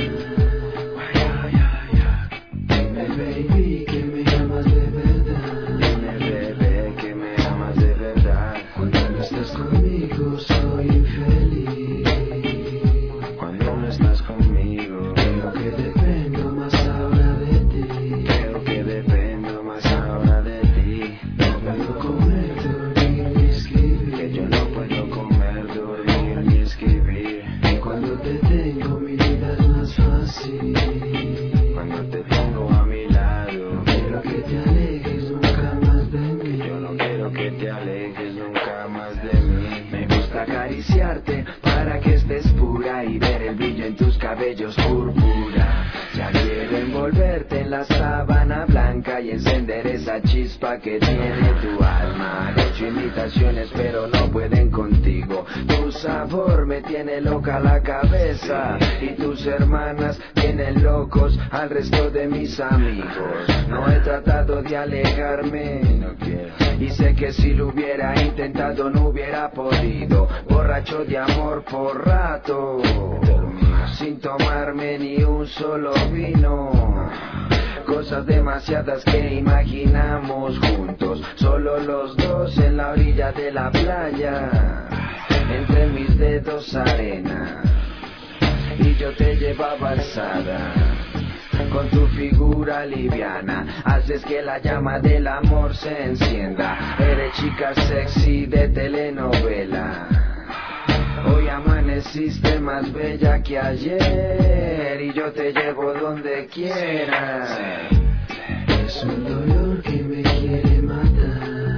Dime baby que me amas de verdad. Dime bebé que me amas de verdad. Cuando no estás conmigo soy infeliz. Cuando no estás conmigo creo que dependo más ahora de ti. Creo que dependo más ahora de ti. No puedo comer, dormir ni escribir. Que yo no puedo comer, dormir ni escribir. Y cuando te tengo mi vida es más fácil. Cuando te tengo a mi lado, quiero que te alejes nunca más de mí. Yo no quiero que te alejes nunca más de mí. Me gusta acariciarte para que estés pura y ver el brillo en tus cabellos púrpura. Ya quiero envolverte en la sábana blanca y encender esa chispa que tiene tu alma. He hecho invitaciones pero no pueden contigo. Tu sabor me tiene loca la cabeza y tus hermanas tienen locos al resto de mis amigos. No he tratado de alejarme, no quiero. Y sé que si lo hubiera intentado no hubiera podido. Borracho de amor por rato, sin tomarme ni un solo vino. Cosas demasiadas que imaginamos juntos, solo los dos en la orilla de la playa. Entre mis dedos arena y yo te llevaba alzada. Con tu figura liviana haces que la llama del amor se encienda. Eres chica sexy de telenovela. Hoy amaneciste más bella que ayer y yo te llevo donde quieras. Es un dolor que me quiere matar.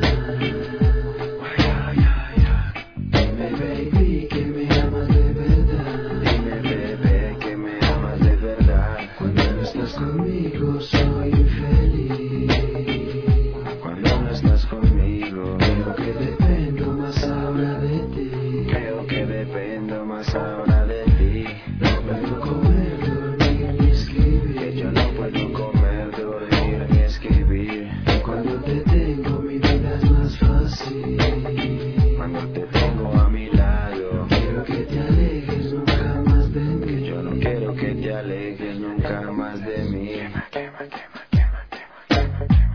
Dime baby que me amas de verdad. Dime bebé que me amas de verdad. Cuando no estás conmigo soy infeliz. Cuando no estás conmigo creo que dependo más ahora de ti. Creo que dependo más ahora de ti. No puedo comer, dormir ni escribir. Que yo no puedo comer, dormir ni escribir. Cuando te tengo mi vida es más fácil. Cuando te tengo a mi lado quiero que te alejes nunca más de mí. Que yo no quiero que te alejes nunca más de mí. Quema, quema, quema, quema, quema, quema.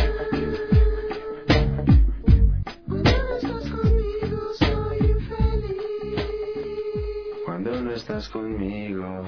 Cuando no estás conmigo soy infeliz. conmigo.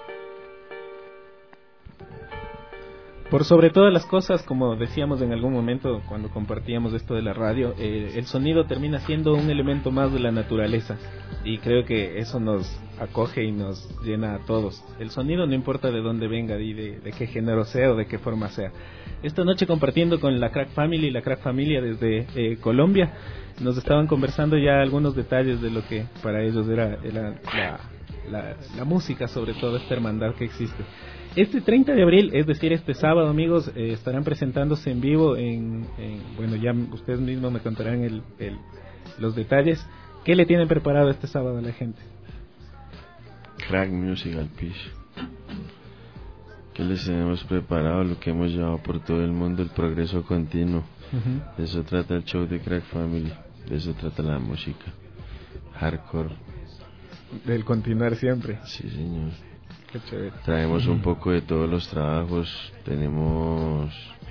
Por sobre todas las cosas, como decíamos en algún momento cuando compartíamos esto de la radio, eh, el sonido termina siendo un elemento más de la naturaleza y creo que eso nos acoge y nos llena a todos. El sonido no importa de dónde venga y de, de qué género sea o de qué forma sea. Esta noche compartiendo con la Crack Family, la Crack Familia desde eh, Colombia, nos estaban conversando ya algunos detalles de lo que para ellos era, era la, la, la música, sobre todo esta hermandad que existe. Este treinta de abril, es decir, este sábado, amigos, eh, estarán presentándose en vivo en, en, bueno, ya ustedes mismos me contarán el, el, los detalles. ¿Qué le tienen preparado este sábado a la gente? Crack Music al piso. ¿Qué les tenemos preparado? Lo que hemos llevado por todo el mundo, el progreso continuo. Uh-huh. De eso trata el show de Crack Family, de eso trata la música. Hardcore. Del continuar siempre. Sí, señor. Qué chévere. Traemos un poco de todos los trabajos. Tenemos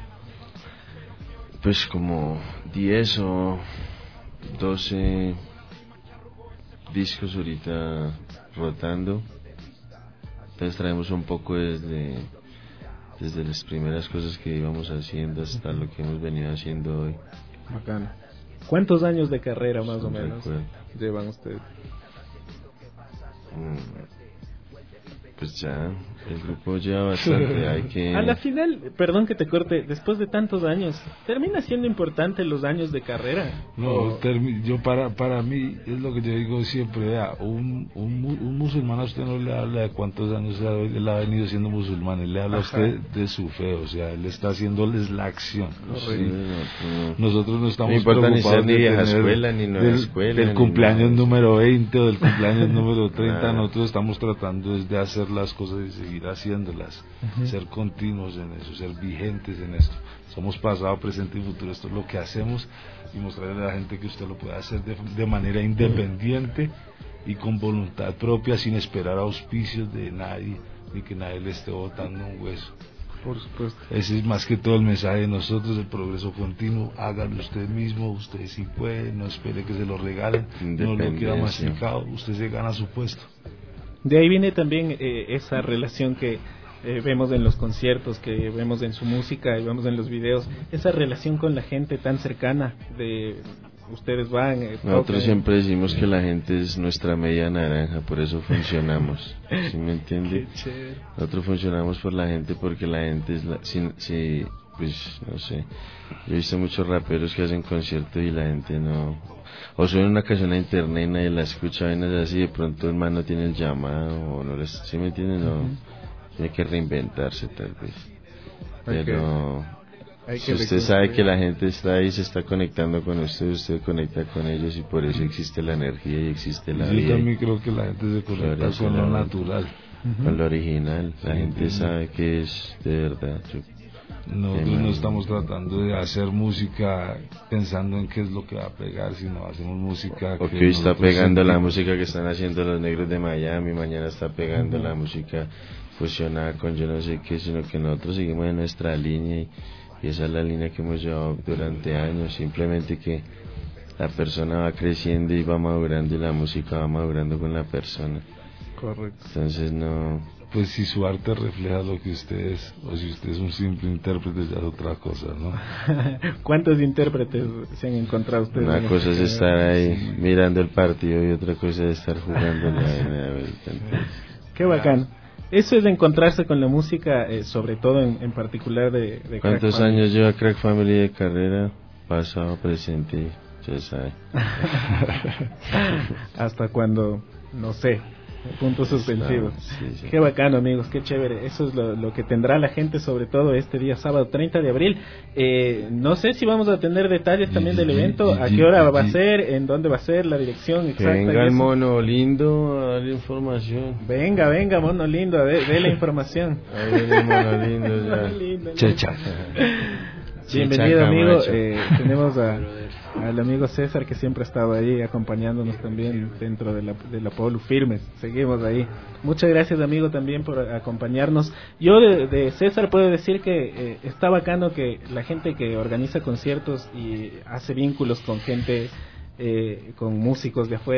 pues como diez o doce discos ahorita rotando. Entonces traemos un poco desde desde las primeras cosas que íbamos haciendo hasta lo que hemos venido haciendo hoy. Bacano. ¿Cuántos años de carrera más no o menos recuerdo. llevan ustedes? Mm. Pues ya, el grupo lleva bastante, hay que... A la final, perdón que te corte, después de tantos años, ¿termina siendo importante los años de carrera? No, o... termi- yo para para mí, es lo que yo digo siempre, vea, un, un, un musulmán a usted no le habla de cuántos años él ha venido siendo musulmán, él le habla Ajá. a usted de su fe, o sea, él está haciéndoles la acción. Sí, no, no. Nosotros no estamos no preocupados ni ser ni de vieja tener escuela, ni nueva del, escuela, del ni cumpleaños nada. número veinte o del cumpleaños número treinta, nosotros estamos tratando de hacer las cosas y seguir haciéndolas, uh-huh. ser continuos en eso, ser vigentes en esto. Somos pasado, presente y futuro, esto es lo que hacemos y mostrarle a la gente que usted lo puede hacer de, de manera independiente y con voluntad propia, sin esperar auspicios de nadie, ni que nadie le esté botando un hueso. Por supuesto. Ese es más que todo el mensaje de nosotros, el progreso continuo. Hágalo usted mismo, usted sí puede, no espere que se lo regalen, no lo quiera masticado, usted se gana su puesto. De ahí viene también eh, esa relación que eh, vemos en los conciertos, que vemos en su música y vemos en los videos, esa relación con la gente tan cercana de ustedes van. Eh, Nosotros tocan. siempre decimos que la gente es nuestra media naranja, por eso funcionamos. ¿Sí me entiende? Nosotros funcionamos por la gente porque la gente es la, si, si, pues no sé, yo he visto muchos raperos que hacen conciertos y la gente no, o suben una canción a internet y nadie la escucha, vainas así, de pronto el man no tiene el llamado o no les, ¿sí me entiende? No, uh-huh. Tiene que reinventarse tal vez, pero okay. Si usted sabe que la gente está ahí, se está conectando con usted, usted conecta con ellos y por eso existe la energía y existe la Yo vida. Yo también creo que la gente se conecta con lo natural. Uh-huh. Con lo original, la sí, gente sí. sabe que es de verdad. Yo, Nosotros no estamos tratando de hacer música pensando en qué es lo que va a pegar, sino hacemos música porque que hoy está pegando sentimos. La música que están haciendo los negros de Miami, mañana está pegando uh-huh. la música fusionada con yo no sé qué, sino que nosotros seguimos en nuestra línea y, y esa es la línea que hemos llevado durante años, simplemente que la persona va creciendo y va madurando y la música va madurando con la persona. Correcto. Entonces no... Pues si su arte refleja lo que usted es, o si usted es un simple intérprete, ya es otra cosa, ¿no? ¿Cuántos intérpretes se han encontrado ustedes? Una cosa es estar ahí sí. mirando el partido y otra cosa es estar jugando en la, en la vuelta. Qué bacán. Eso es de encontrarse con la música, eh, sobre todo en, en particular de, de ¿Cuántos Crack años lleva Crack Family de carrera? Pasado, presente, ya sabe. Hasta cuando, no sé, puntos suspensivos. Sí, sí. Qué bacano, amigos, qué chévere. Eso es lo, lo que tendrá la gente, sobre todo este día sábado treinta de abril. Eh, no sé si vamos a tener detalles también del evento, a qué hora va a ser, en dónde va a ser, la dirección exacta. Que venga el mono lindo a dar información. Venga, venga, mono lindo, a ver, dé la información. A ver el mono lindo ya. lindo, Checha. Bienvenido, Checha, amigo. Eh, tenemos a... al amigo César, que siempre ha estado ahí acompañándonos también dentro de la, de la Polu, firmes, seguimos ahí. Muchas gracias, amigo, también por acompañarnos. Yo de, de César puedo decir que eh, está bacano que la gente que organiza conciertos y hace vínculos con gente, eh, con músicos de afuera,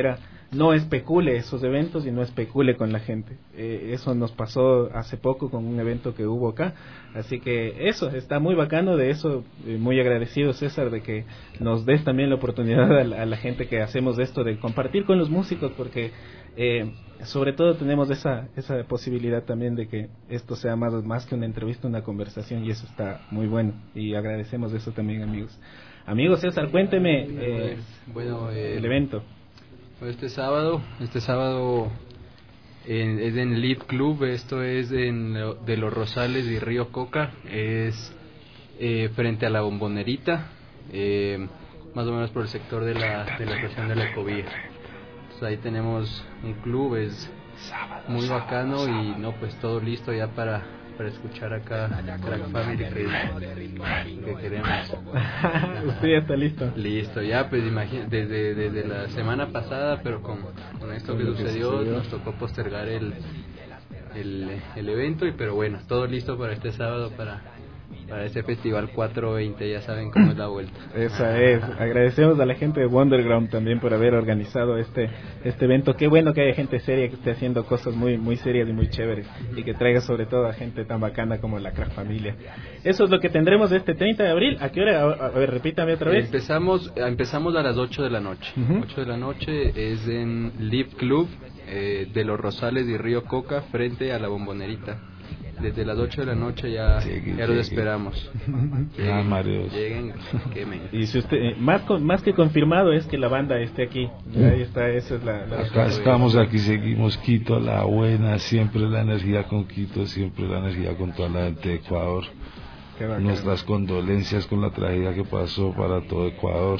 no especule esos eventos y no especule con la gente. Eh, eso nos pasó hace poco con un evento que hubo acá, así que eso, está muy bacano de eso, eh, muy agradecido César de que nos des también la oportunidad a la, a la gente que hacemos esto de compartir con los músicos, porque eh, sobre todo tenemos esa esa posibilidad también de que esto sea más, más que una entrevista, una conversación, y eso está muy bueno, y agradecemos eso también, amigos. Amigos, César, cuénteme eh, bueno, eh, el evento. Este sábado, este sábado en, es en Lead Club, esto es en de Los Rosales y Río Coca, es eh, frente a la Bombonerita, eh, más o menos por el sector de la de la estación de la Ecovía. Entonces ahí tenemos un club, es muy bacano y no, pues todo listo ya para para escuchar acá Crack Family que, que queremos. Usted ya está listo. Listo, ya pues imagínate, desde, desde la semana pasada, pero con, con esto que sucedió, nos tocó postergar el, el, el evento, y pero bueno, todo listo para este sábado, para para ese festival cuatro veinte, ya saben cómo es la vuelta. Esa es, agradecemos a la gente de Wonderground también por haber organizado este este evento. Qué bueno que haya gente seria que esté haciendo cosas muy muy serias y muy chéveres, y que traiga sobre todo a gente tan bacana como la Crack Familia. Eso es lo que tendremos este treinta de abril. ¿A qué hora? A, a ver, repítame otra vez. Empezamos empezamos a las ocho de la noche. Uh-huh. ocho de la noche es en Live Club eh, de Los Rosales y Río Coca, frente a la Bombonerita. Desde las ocho de la noche ya, llegue, ya los esperamos. Lleguen, ah, Mario. Lleguen, quemen. Y si usted, eh, más, con, más que confirmado es que la banda esté aquí. Ahí está, esa es la, la Acá estamos, aquí seguimos. Quito, la buena, siempre la energía con Quito, siempre la energía con toda la gente de Ecuador. Nuestras condolencias con la tragedia que pasó para todo Ecuador.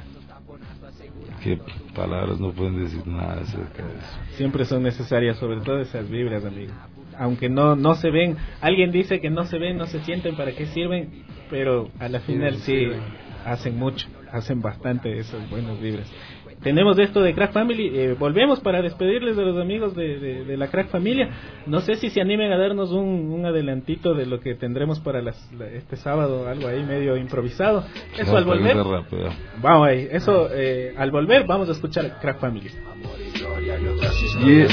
Que palabras no pueden decir nada acerca de eso. Siempre son necesarias, sobre todo esas vibras, amigo. Aunque no no se ven, alguien dice que no se ven, no se sienten, ¿para qué sirven? Pero a la final sí, sí hacen mucho, hacen bastante esas buenas vibras. Tenemos esto de Crack Family, eh, volvemos para despedirles de los amigos de, de, de la Crack Familia. No sé si se animen a darnos un, un adelantito de lo que tendremos para las, la, este sábado, algo ahí medio improvisado. Eso al volver, vamos ahí, eso eh, al volver vamos a escuchar Crack Family. Yeah.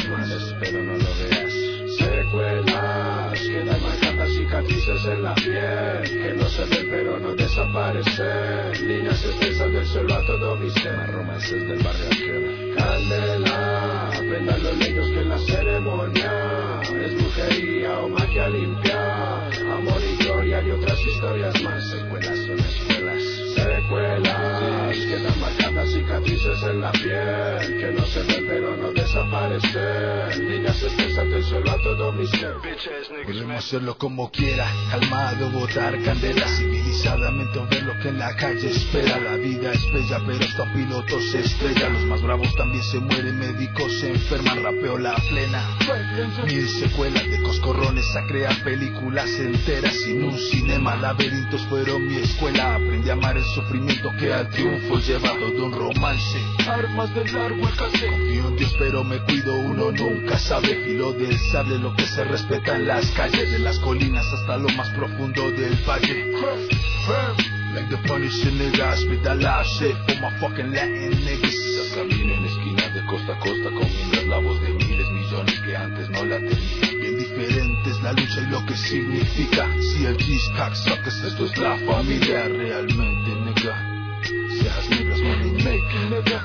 Secuelas, quedan marcadas cicatrices en la piel, que no se ven pero no desaparecen, líneas extensas del suelo a todo mi ser, romances del barrio aquel. Candela, prendan los leños que en la ceremonia es brujería o magia limpia, amor y gloria y otras historias más. Secuelas son escuelas, secuelas, quedan marcadas cicatrices en la piel, que no se ven pero no desaparecen, líneas extensas del suelo a todo mi ser. Podemos hacerlo como quiera, calmado, botar candela, civilizadamente ver lo que en la calle espera. La vida es bella, pero hasta un piloto se estrella. Los más bravos también se mueren, médicos se enferman, rapeo la plena. Mil secuelas de coscorrones a crear películas enteras sin un cinema. Laberintos fueron mi escuela, aprendí a amar el sufrimiento que al triunfo lleva todo un romance. Armas de largo alcance, confío en Dios pero me cuido, uno nunca sabe. Filo del sable, lo que se respeta en las calles, de las colinas hasta lo más profundo del valle. Like the Punisher niggas, spit a lot shit for my fucking Latin niggas. Camino en esquinas de costa a costa, comiendo la voz de miles, millones que antes no la tenía. Bien diferente es la lucha y lo que significa. Si el G's cocksuckers, esto es la familia realmente, nigga. Seas negros, money making, nigga.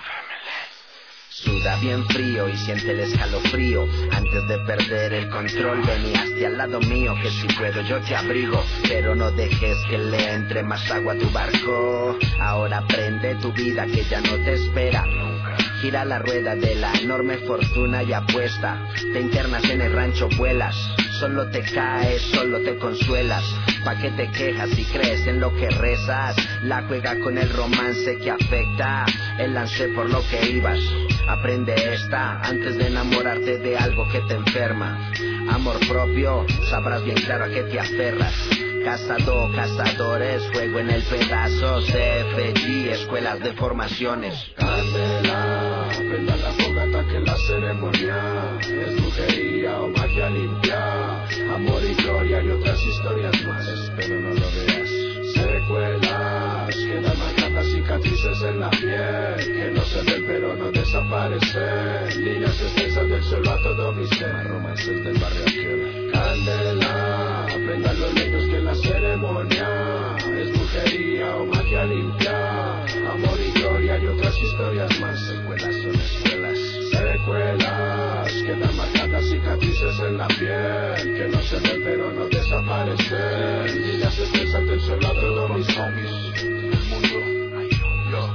Suda bien frío y siente el escalofrío. Antes de perder el control veníaste al lado mío, que si puedo yo te abrigo, pero no dejes que le entre más agua a tu barco. Ahora prende tu vida que ya no te espera. Gira la rueda de la enorme fortuna y apuesta. Te internas en el rancho, vuelas. Solo te caes, solo te consuelas. ¿Pa' qué te quejas si crees en lo que rezas? La juega con el romance que afecta. El lancé por lo que ibas. Aprende esta antes de enamorarte de algo que te enferma. Amor propio, sabrás bien claro a qué te aferras. Cazador, cazadores, juego en el pedazo. C F G, escuelas de formaciones. Candela, prenda la fogata que la ceremonia es brujería o magia limpia, amor y gloria y otras historias más. Espero no lo veas. Secuelas, quedan marcadas cicatrices en la piel, que no se ven pero no desaparecen. desaparecer. Líneas extensas del suelo a todo mi ser. Romances del barrio aquel. Candela, aprendan los lentos que la ceremonia es brujería o magia limpia. Amor y gloria y otras historias más. Secuelas son escuelas. Secuelas quedan marcadas cicatrices en la piel que no se ven pero no desaparecen. Líneas extensas del suelo a todos mis homies del mundo. Yo.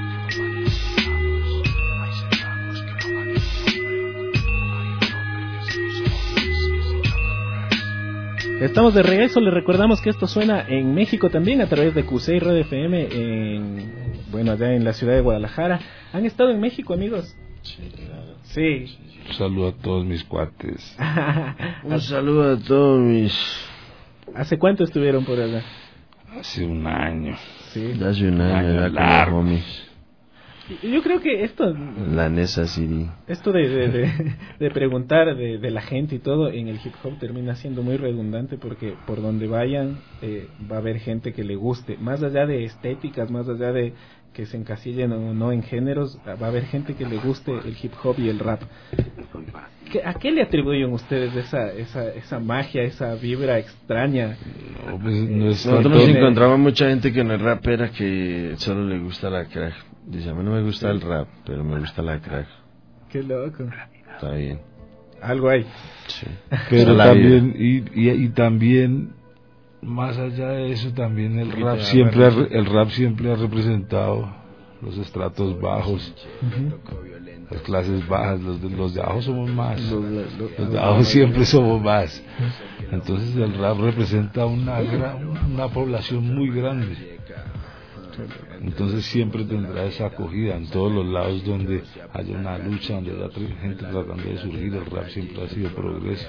Estamos de regreso, les recordamos que esto suena en México también a través de Q seis Red F M, en, bueno, allá en la ciudad de Guadalajara. ¿Han estado en México, amigos? Sí, claro. Sí. Un saludo a todos mis cuates. Un saludo a todos mis... ¿Hace cuánto estuvieron por allá? Hace un año. Sí. Hace un año, año era largo. como homies. Yo creo que esto... La Nesa City. Esto de, de, de, de preguntar de, de la gente y todo en el hip hop termina siendo muy redundante porque por donde vayan eh, va a haber gente que le guste. Más allá de estéticas, más allá de que se encasillen o no en géneros, va a haber gente que le guste el hip hop y el rap. ¿Qué, ¿A qué le atribuyen ustedes esa, esa, esa magia, esa vibra extraña? No, pues, no es Nosotros tanto... encontramos mucha gente que no es rapera que solo le gusta la crack. Dice, a mí no me gusta el rap, pero me gusta la crack. Qué loco. Está bien. Algo hay. Sí. Pero también, y, y, y también, más allá de eso, también el rap siempre ha, el rap siempre ha representado los estratos bajos, uh-huh. las clases bajas, los de, los de abajo somos más, los de, los, los de abajo siempre somos más. Entonces el rap representa una gran, una población muy grande. Entonces siempre tendrá esa acogida en todos los lados donde haya una lucha, donde haya gente tratando de surgir. El rap siempre ha sido progreso.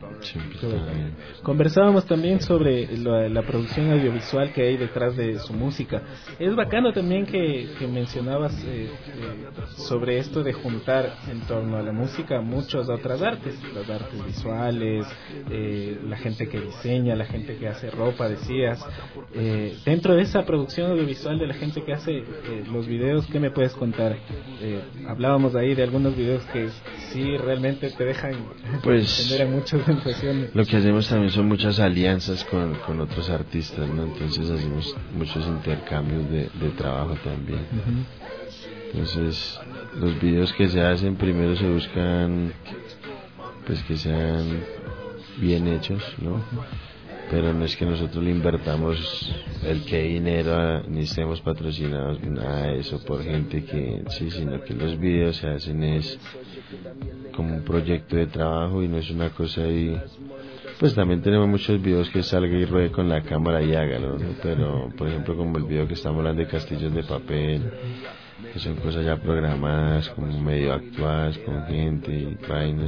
Conversábamos también sobre la, la producción audiovisual que hay detrás de su música. Es bacano también que, que mencionabas eh, eh, sobre esto de juntar en torno a la música muchas otras artes, las artes visuales, eh, la gente que diseña, la gente que hace ropa, decías. Eh, dentro de esa producción audiovisual de la gente que hace eh, los videos, ¿qué me puedes contar? Eh, hablábamos ahí de algunos videos que sí realmente te dejan pues tener muchas sensaciones. Lo que hacemos también son muchas alianzas con, con otros artistas, ¿no? Entonces hacemos muchos intercambios de, de trabajo también. Uh-huh. Entonces los videos que se hacen primero se buscan pues que sean bien hechos, ¿no? Uh-huh. Pero no es que nosotros le invertamos el que dinero a, ni estemos patrocinados, nada de eso por gente que sí, sino que los videos se hacen es como un proyecto de trabajo y no es una cosa ahí. Pues también tenemos muchos videos que salga y ruede con la cámara y hágalo, ¿no? Pero por ejemplo como el video que estamos hablando de Castillos de Papel, que son cosas ya programadas, como medio actuadas con gente y vainas.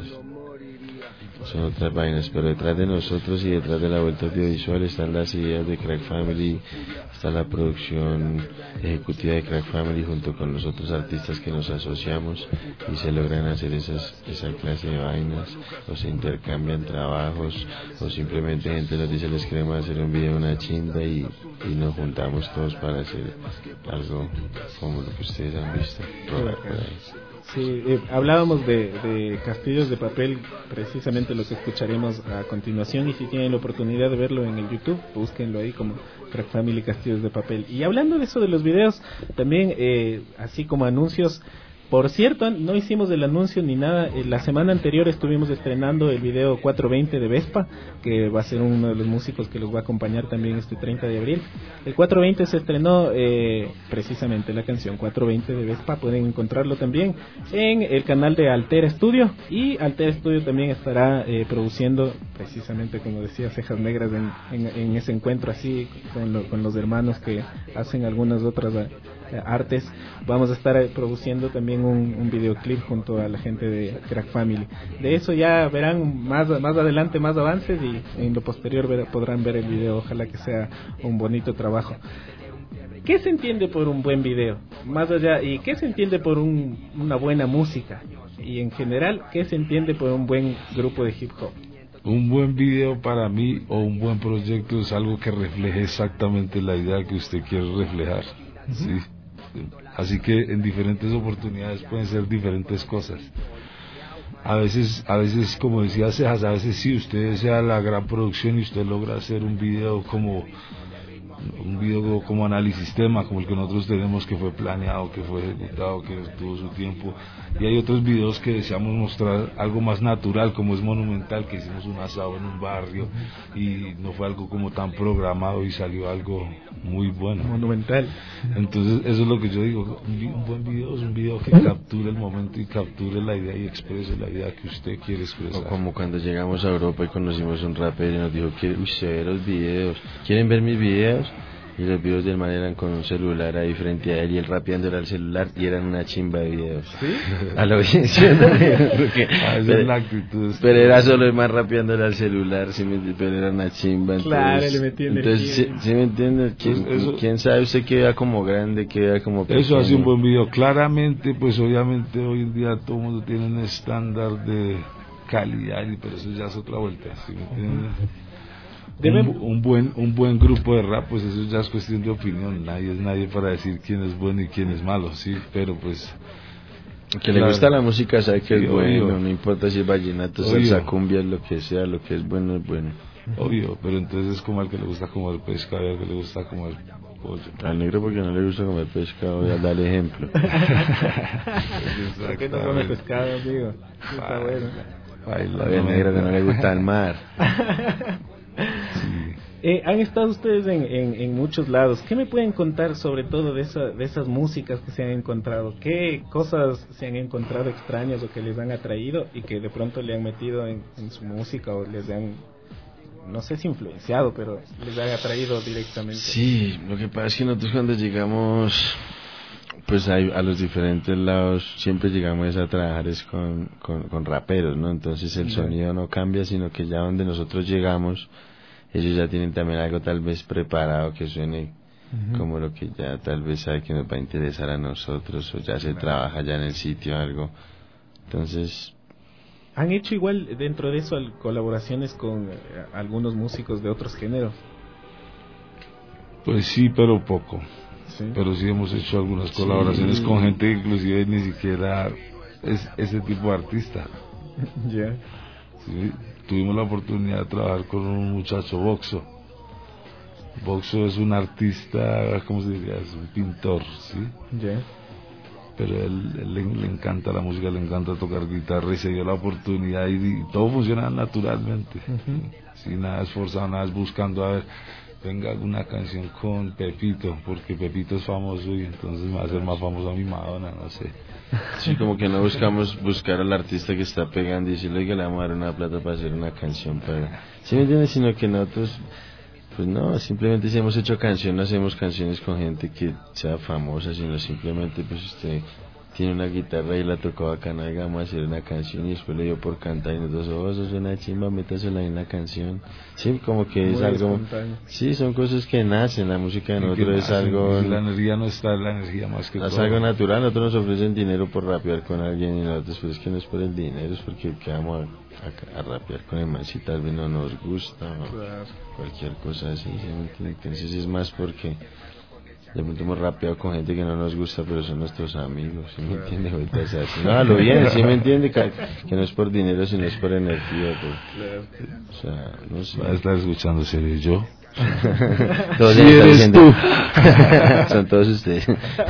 Son otras vainas, pero detrás de nosotros y detrás de la vuelta audiovisual están las ideas de Crack Family, está la producción ejecutiva de Crack Family junto con los otros artistas que nos asociamos y se logran hacer esas esa clase de vainas, o se intercambian trabajos, o simplemente gente nos dice les queremos hacer un video, una chinda y, y nos juntamos todos para hacer algo como lo que ustedes han visto. Probar por ahí. Sí, eh, hablábamos de, de Castillos de Papel, precisamente lo que escucharemos a continuación, y si tienen la oportunidad de verlo en el YouTube, búsquenlo ahí como Crack Family Castillos de Papel. Y hablando de eso de los videos, también eh, así como anuncios, por cierto, no hicimos el anuncio ni nada. La semana anterior estuvimos estrenando el video cuatrocientos veinte de Vespa, que va a ser uno de los músicos que los va a acompañar también este treinta de abril. El cuatrocientos veinte se estrenó eh, precisamente la canción cuatrocientos veinte de Vespa. Pueden encontrarlo también en el canal de Altera Studio, y Altera Studio también estará eh, produciendo precisamente, como decía, Cejas Negras en, en, en ese encuentro así con, lo, con los hermanos que hacen algunas otras eh, artes. Vamos a estar eh, produciendo también un, un videoclip junto a la gente de Crack Family. De eso ya verán más más adelante más avances, y en lo posterior ver, podrán ver el video. Ojalá que sea un bonito trabajo. ¿Qué se entiende por un buen video? Más allá, ¿y qué se entiende por un, una buena música? Y en general, ¿qué se entiende por un buen grupo de hip hop? Un buen video para mí, o un buen proyecto, es algo que refleje exactamente la idea que usted quiere reflejar. Uh-huh. ¿Sí? Así que en diferentes oportunidades pueden ser diferentes cosas. A veces, a veces, como decía Cejas, a veces sí, usted desea la gran producción y usted logra hacer un video como un video como análisis tema, como el que nosotros tenemos, que fue planeado, que fue ejecutado, que tuvo su tiempo. Y hay otros videos que deseamos mostrar algo más natural, como es Monumental, que hicimos un asado en un barrio y no fue algo como tan programado y salió algo muy bueno. Monumental. Entonces eso es lo que yo digo, un buen video es un video que capture el momento y capture la idea y exprese la idea que usted quiere expresar. O como cuando llegamos a Europa y conocimos un rapero y nos dijo que uy, se ve los videos, ¿quieren ver mis videos? Y los videos del man eran con un celular ahí frente a él y él rapeando era el celular y eran una chimba de videos. ¿Sí? A la audiencia. Porque, ah, esa pero, es la actitud. Pero era solo el man rapeándole al celular, ¿sí me, pero era una chimba. Entonces, claro, le metí energía. Entonces, ¿sí, ¿sí me entiendes? ¿Quién, pues eso, ¿Quién sabe usted que vea como grande, que vea como pequeño? Eso hace un buen video. Claramente, pues obviamente hoy en día todo el mundo tiene un estándar de calidad, pero eso ya es otra vuelta, ¿sí me entiendes? Un, un buen un buen grupo de rap, pues eso ya es cuestión de opinión, nadie es nadie para decir quién es bueno y quién es malo, sí, pero pues que le gusta la música sabe que sí, es bueno, obvio. No importa si es vallenato, salsa, cumbia, lo que sea, lo que es bueno es bueno. Obvio, pero entonces es como al que le gusta comer pescado y al que le gusta comer pollo. Al negro porque no le gusta comer pescado, voy a darle ejemplo. ¿Por qué no come pescado, amigo? Está bueno. Baila, el negro que no le gusta el mar. Sí. Eh, han estado ustedes en, en, en muchos lados. ¿Qué me pueden contar sobre todo de, esa, de esas músicas que se han encontrado? ¿Qué cosas se han encontrado extrañas o que les han atraído y que de pronto le han metido en, en su música o les han, no sé si influenciado, pero les han atraído directamente? Sí, lo que pasa es que nosotros cuando llegamos pues a, a los diferentes lados siempre llegamos a trabajar es con, con, con raperos, ¿no? Entonces el sonido no cambia, sino que ya donde nosotros llegamos ellos ya tienen también algo tal vez preparado que suene uh-huh. como lo que ya tal vez sabe que nos va a interesar a nosotros, o ya se claro. trabaja ya en el sitio algo. Entonces ¿han hecho igual dentro de eso colaboraciones con eh, algunos músicos de otros géneros? Pues sí, pero poco. Sí. Pero sí hemos hecho algunas colaboraciones sí. con gente que inclusive ni siquiera es ese tipo de artista. Ya. Yeah. Sí, tuvimos la oportunidad de trabajar con un muchacho, Boxo. Boxo es un artista, ¿cómo se diría? Es un pintor, ¿sí? Ya. Yeah. Pero él, él le, le encanta la música, le encanta tocar guitarra y se dio la oportunidad y, y todo funciona naturalmente. Uh-huh. Sin nada esforzado, nada es buscando a ver. Venga alguna canción con Pepito, porque Pepito es famoso y entonces me va a hacer más famoso a mi Madonna, no sé. Sí, como que no buscamos buscar al artista que está pegando y decirle, oiga, le vamos a dar una plata para hacer una canción para... ¿Sí me entiendes? Sino que nosotros, pues no, simplemente si hemos hecho canción, no hacemos canciones con gente que sea famosa, sino simplemente pues usted tiene una guitarra y la tocó bacana, digamos, a hacer una canción y después le dio por cantar y nosotros, oh, eso suena chimba, métasela en la canción. Sí, como que muy es algo... Espontáneo. Sí, son cosas que nacen, la música de nosotros es algo... La energía no está, la energía más que es todo. algo natural, nosotros nos ofrecen dinero por rapear con alguien y nosotros, pues es que no es por el dinero, es porque quedamos a, a, a rapear con el man si tal vez no nos gusta o claro. cualquier cosa así, ¿sí? Entonces es más porque... De pronto hemos rapeado con gente que no nos gusta, pero son nuestros amigos, ¿sí me entiende? O sea, si no, lo bien, ¿sí me entiende? Que, que no es por dinero, sino es por energía. Pues. O sea, no sé. Va a estar escuchando, ¿seré yo? Todos sí eres diciendo, tú. Son todos ustedes.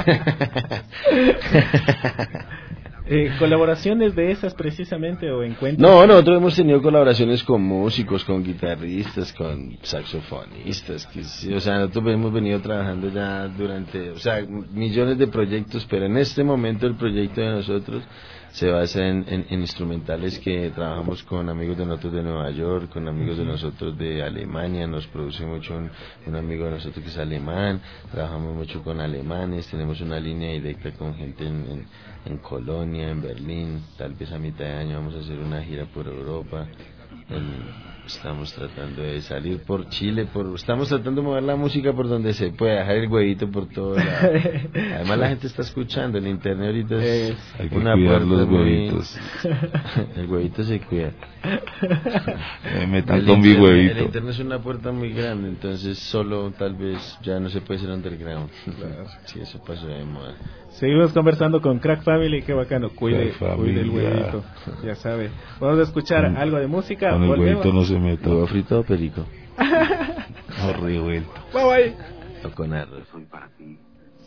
Eh, ¿Colaboraciones de esas precisamente o encuentros? No, nosotros hemos tenido colaboraciones con músicos, con guitarristas, con saxofonistas, que sí, o sea, nosotros hemos venido trabajando ya durante, o sea, millones de proyectos, pero en este momento el proyecto de nosotros se basa en, en, en instrumentales que trabajamos con amigos de nosotros de Nueva York, con amigos de nosotros de Alemania, nos produce mucho un, un amigo de nosotros que es alemán, trabajamos mucho con alemanes, tenemos una línea directa con gente en, en, en Colonia, en Berlín, tal vez a mitad de año vamos a hacer una gira por Europa, en, Estamos tratando de salir por Chile, por estamos tratando de mover la música por donde se puede, dejar el huevito por todo lado. Además la gente está escuchando, el internet ahorita es, es hay que una cuidar puerta los muy... huevitos. El huevito se cuida. Eh, me trató mi huevito. El internet es una puerta muy grande, entonces solo tal vez ya no se puede ser underground. Claro. Sí, eso pasó de moda. Seguimos conversando con Crack Family, qué bacano, cuide, Crack cuide el huevito, ya sabe. Vamos a escuchar con, algo de música. Con el ¿Volvemos? huevito no se mete. ¿Huevo frito o perico? No, revuelto. Bye bye. O con arroz. Soy para ti.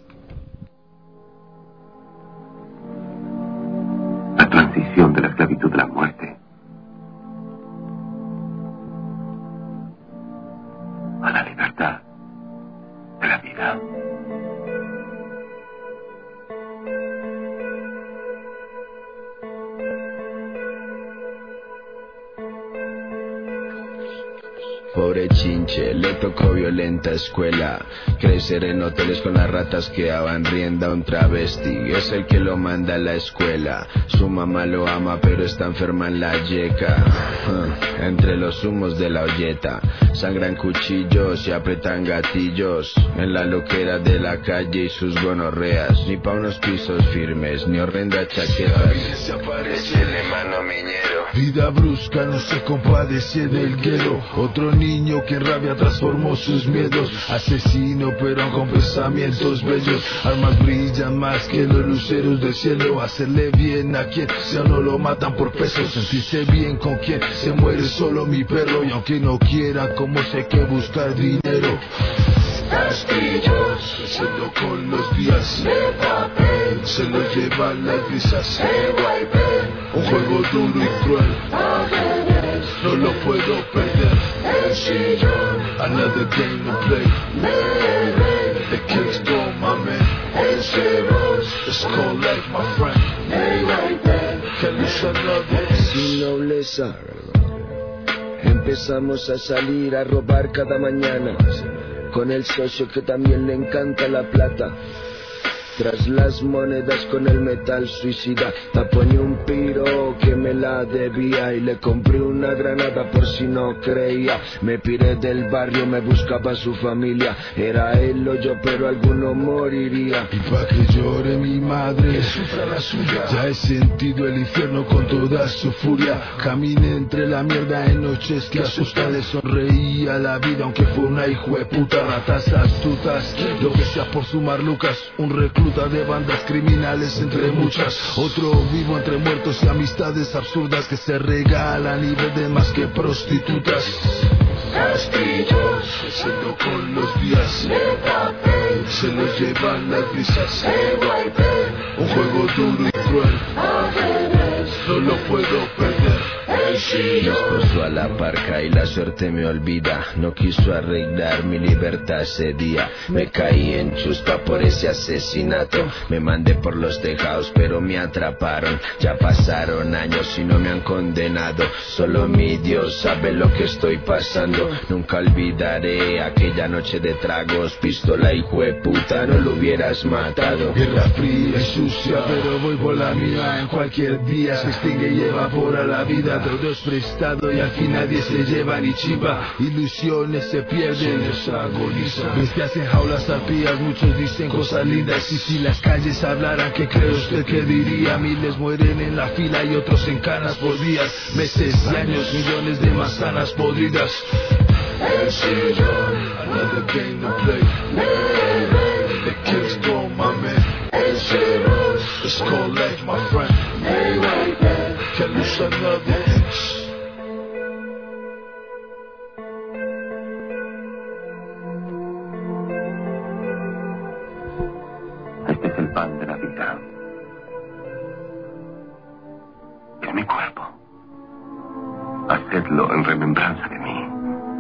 La transición de la esclavitud a la muerte. A la libertad de la vida. Pobre chinche, le tocó violenta escuela. Crecer en hoteles con las ratas que daban rienda a un travesti. Es el que lo manda a la escuela. Su mamá lo ama pero está enferma en la yeca. uh, Entre los humos de la olleta sangran cuchillos y apretan gatillos. En la loquera de la calle y sus gonorreas. Ni pa' unos pisos firmes, ni horrenda chaqueta. Se aparece el hermano miñero. Vida brusca, no se compadece del guero. Otro niño que en rabia transformó sus miedos. Asesino pero con pensamientos bellos. Armas brillan más que los luceros del cielo. Hacerle bien a quien sea no lo matan por pesos. Sentirse bien con quien se muere solo mi perro. Y aunque no quiera, como sé que buscar dinero. Castillos, creciendo con los días de papel, se los llevan las brisas. Un juego duro y cruel, no lo puedo perder. El sillón, another game to play. The kids go, my man. El ceros, it's cold like my friend. Que luz another. Sin nobleza, empezamos a salir a robar cada mañana. Con el socio que también le encanta la plata. Tras las monedas con el metal suicida, taponé un piro que me la debía y le compré una granada por si no creía. Me piré del barrio, me buscaba su familia. Era él o yo, pero alguno moriría. Y pa' que llore mi madre, que sufra la suya. Ya he sentido el infierno con toda su furia. Caminé entre la mierda en noches que asustan. Le sonreía a la vida aunque fue una hijo de puta. Ratas astutas, lo que sea por sumar lucas. Un recluso de bandas criminales entre muchas. Otro vivo entre muertos y amistades absurdas que se regalan y venden más que prostitutas. Castillos, creciendo con los días de papel, se los llevan las brisas. Un juego duro y cruel, no lo puedo perder. Me esposó a la parca y la suerte me olvida. No quiso arreglar mi libertad ese día. Me caí en chuspa por ese asesinato. Me mandé por los tejados pero me atraparon. Ya pasaron años y no me han condenado. Solo mi Dios sabe lo que estoy pasando. Nunca olvidaré aquella noche de tragos. Pistola hijo de puta, no lo hubieras matado. Guerra fría y sucia, pero voy por la mía. En cualquier día se extingue y evapora la vida. Todo es prestado y al fin nadie se lleva ni chiva. Ilusiones se pierden, ellos agonizan. Bestias en jaulas arpías, muchos dicen cosas lindas. Y si las calles hablaran, ¿qué cree usted que diría? Miles mueren en la fila y otros en canas por días. Meses y años, millones de manzanas podridas. El sillón, another game to play. The kids go, my man. El ceros, it's cold like my friend. Can lose another inch. Este es el pan de la vida. Es mi cuerpo. Hacedlo en remembranza de mí.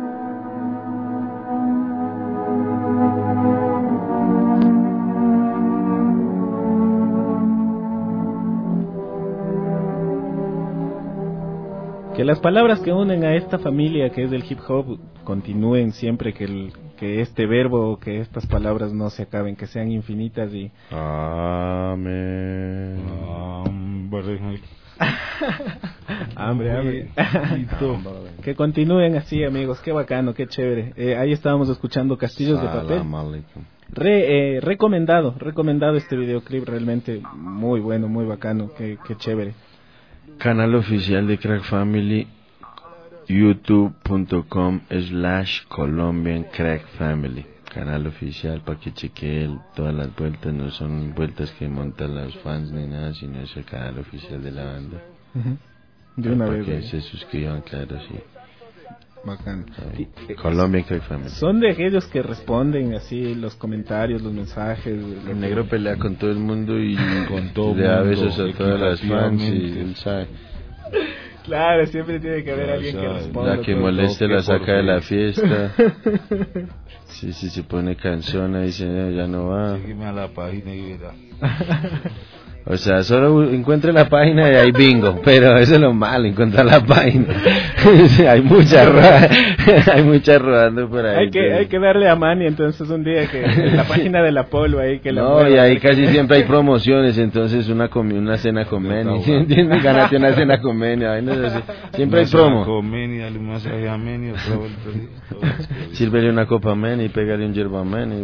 Que las palabras que unen a esta familia que es del hip hop continúen siempre, que el, que este verbo, que estas palabras no se acaben, que sean infinitas y amén. Amén. hambre, hambre. Que continúen así, amigos, qué bacano, qué chévere. Eh, ahí estábamos escuchando Castillos de Papel. Re, eh, recomendado, recomendado este videoclip, realmente muy bueno, muy bacano, qué, qué chévere. Canal oficial de Crack Family, youtube punto com slash Colombian Crack Family. Canal oficial para que chequeen todas las vueltas, no son vueltas que montan los fans ni nada, sino es el canal oficial de la banda. Uh-huh. De una para vez. que ¿eh? se suscriban, claro, sí. Bacán. Sí. Colombian Crack Family. Son de aquellos que responden así los comentarios, los mensajes. El negro pelea con todo el mundo y con todo le da mundo, besos a todas las fans y él sabe. Claro, siempre tiene que haber alguien que responda. La que moleste la saca de la fiesta. Sí, sí, se pone cansona y dice, no, ya no va. Sígueme a la página y verá. O sea, solo encuentre la página y ahí bingo, pero eso es lo malo, encontrar la página. Hay mucha roda, hay mucha rodando por ahí. Hay que, hay que darle a Manny entonces un día que en la página de la Polvo ahí que la no, mueva, y ahí casi siempre hay promociones, entonces una comi una cena con Manny, ¿entiendes? Gánate una cena con Manny, siempre hay promo. Con Manny, dale un masaje a Manny, sírvele una copa a Manny, pégale un yerba a Manny.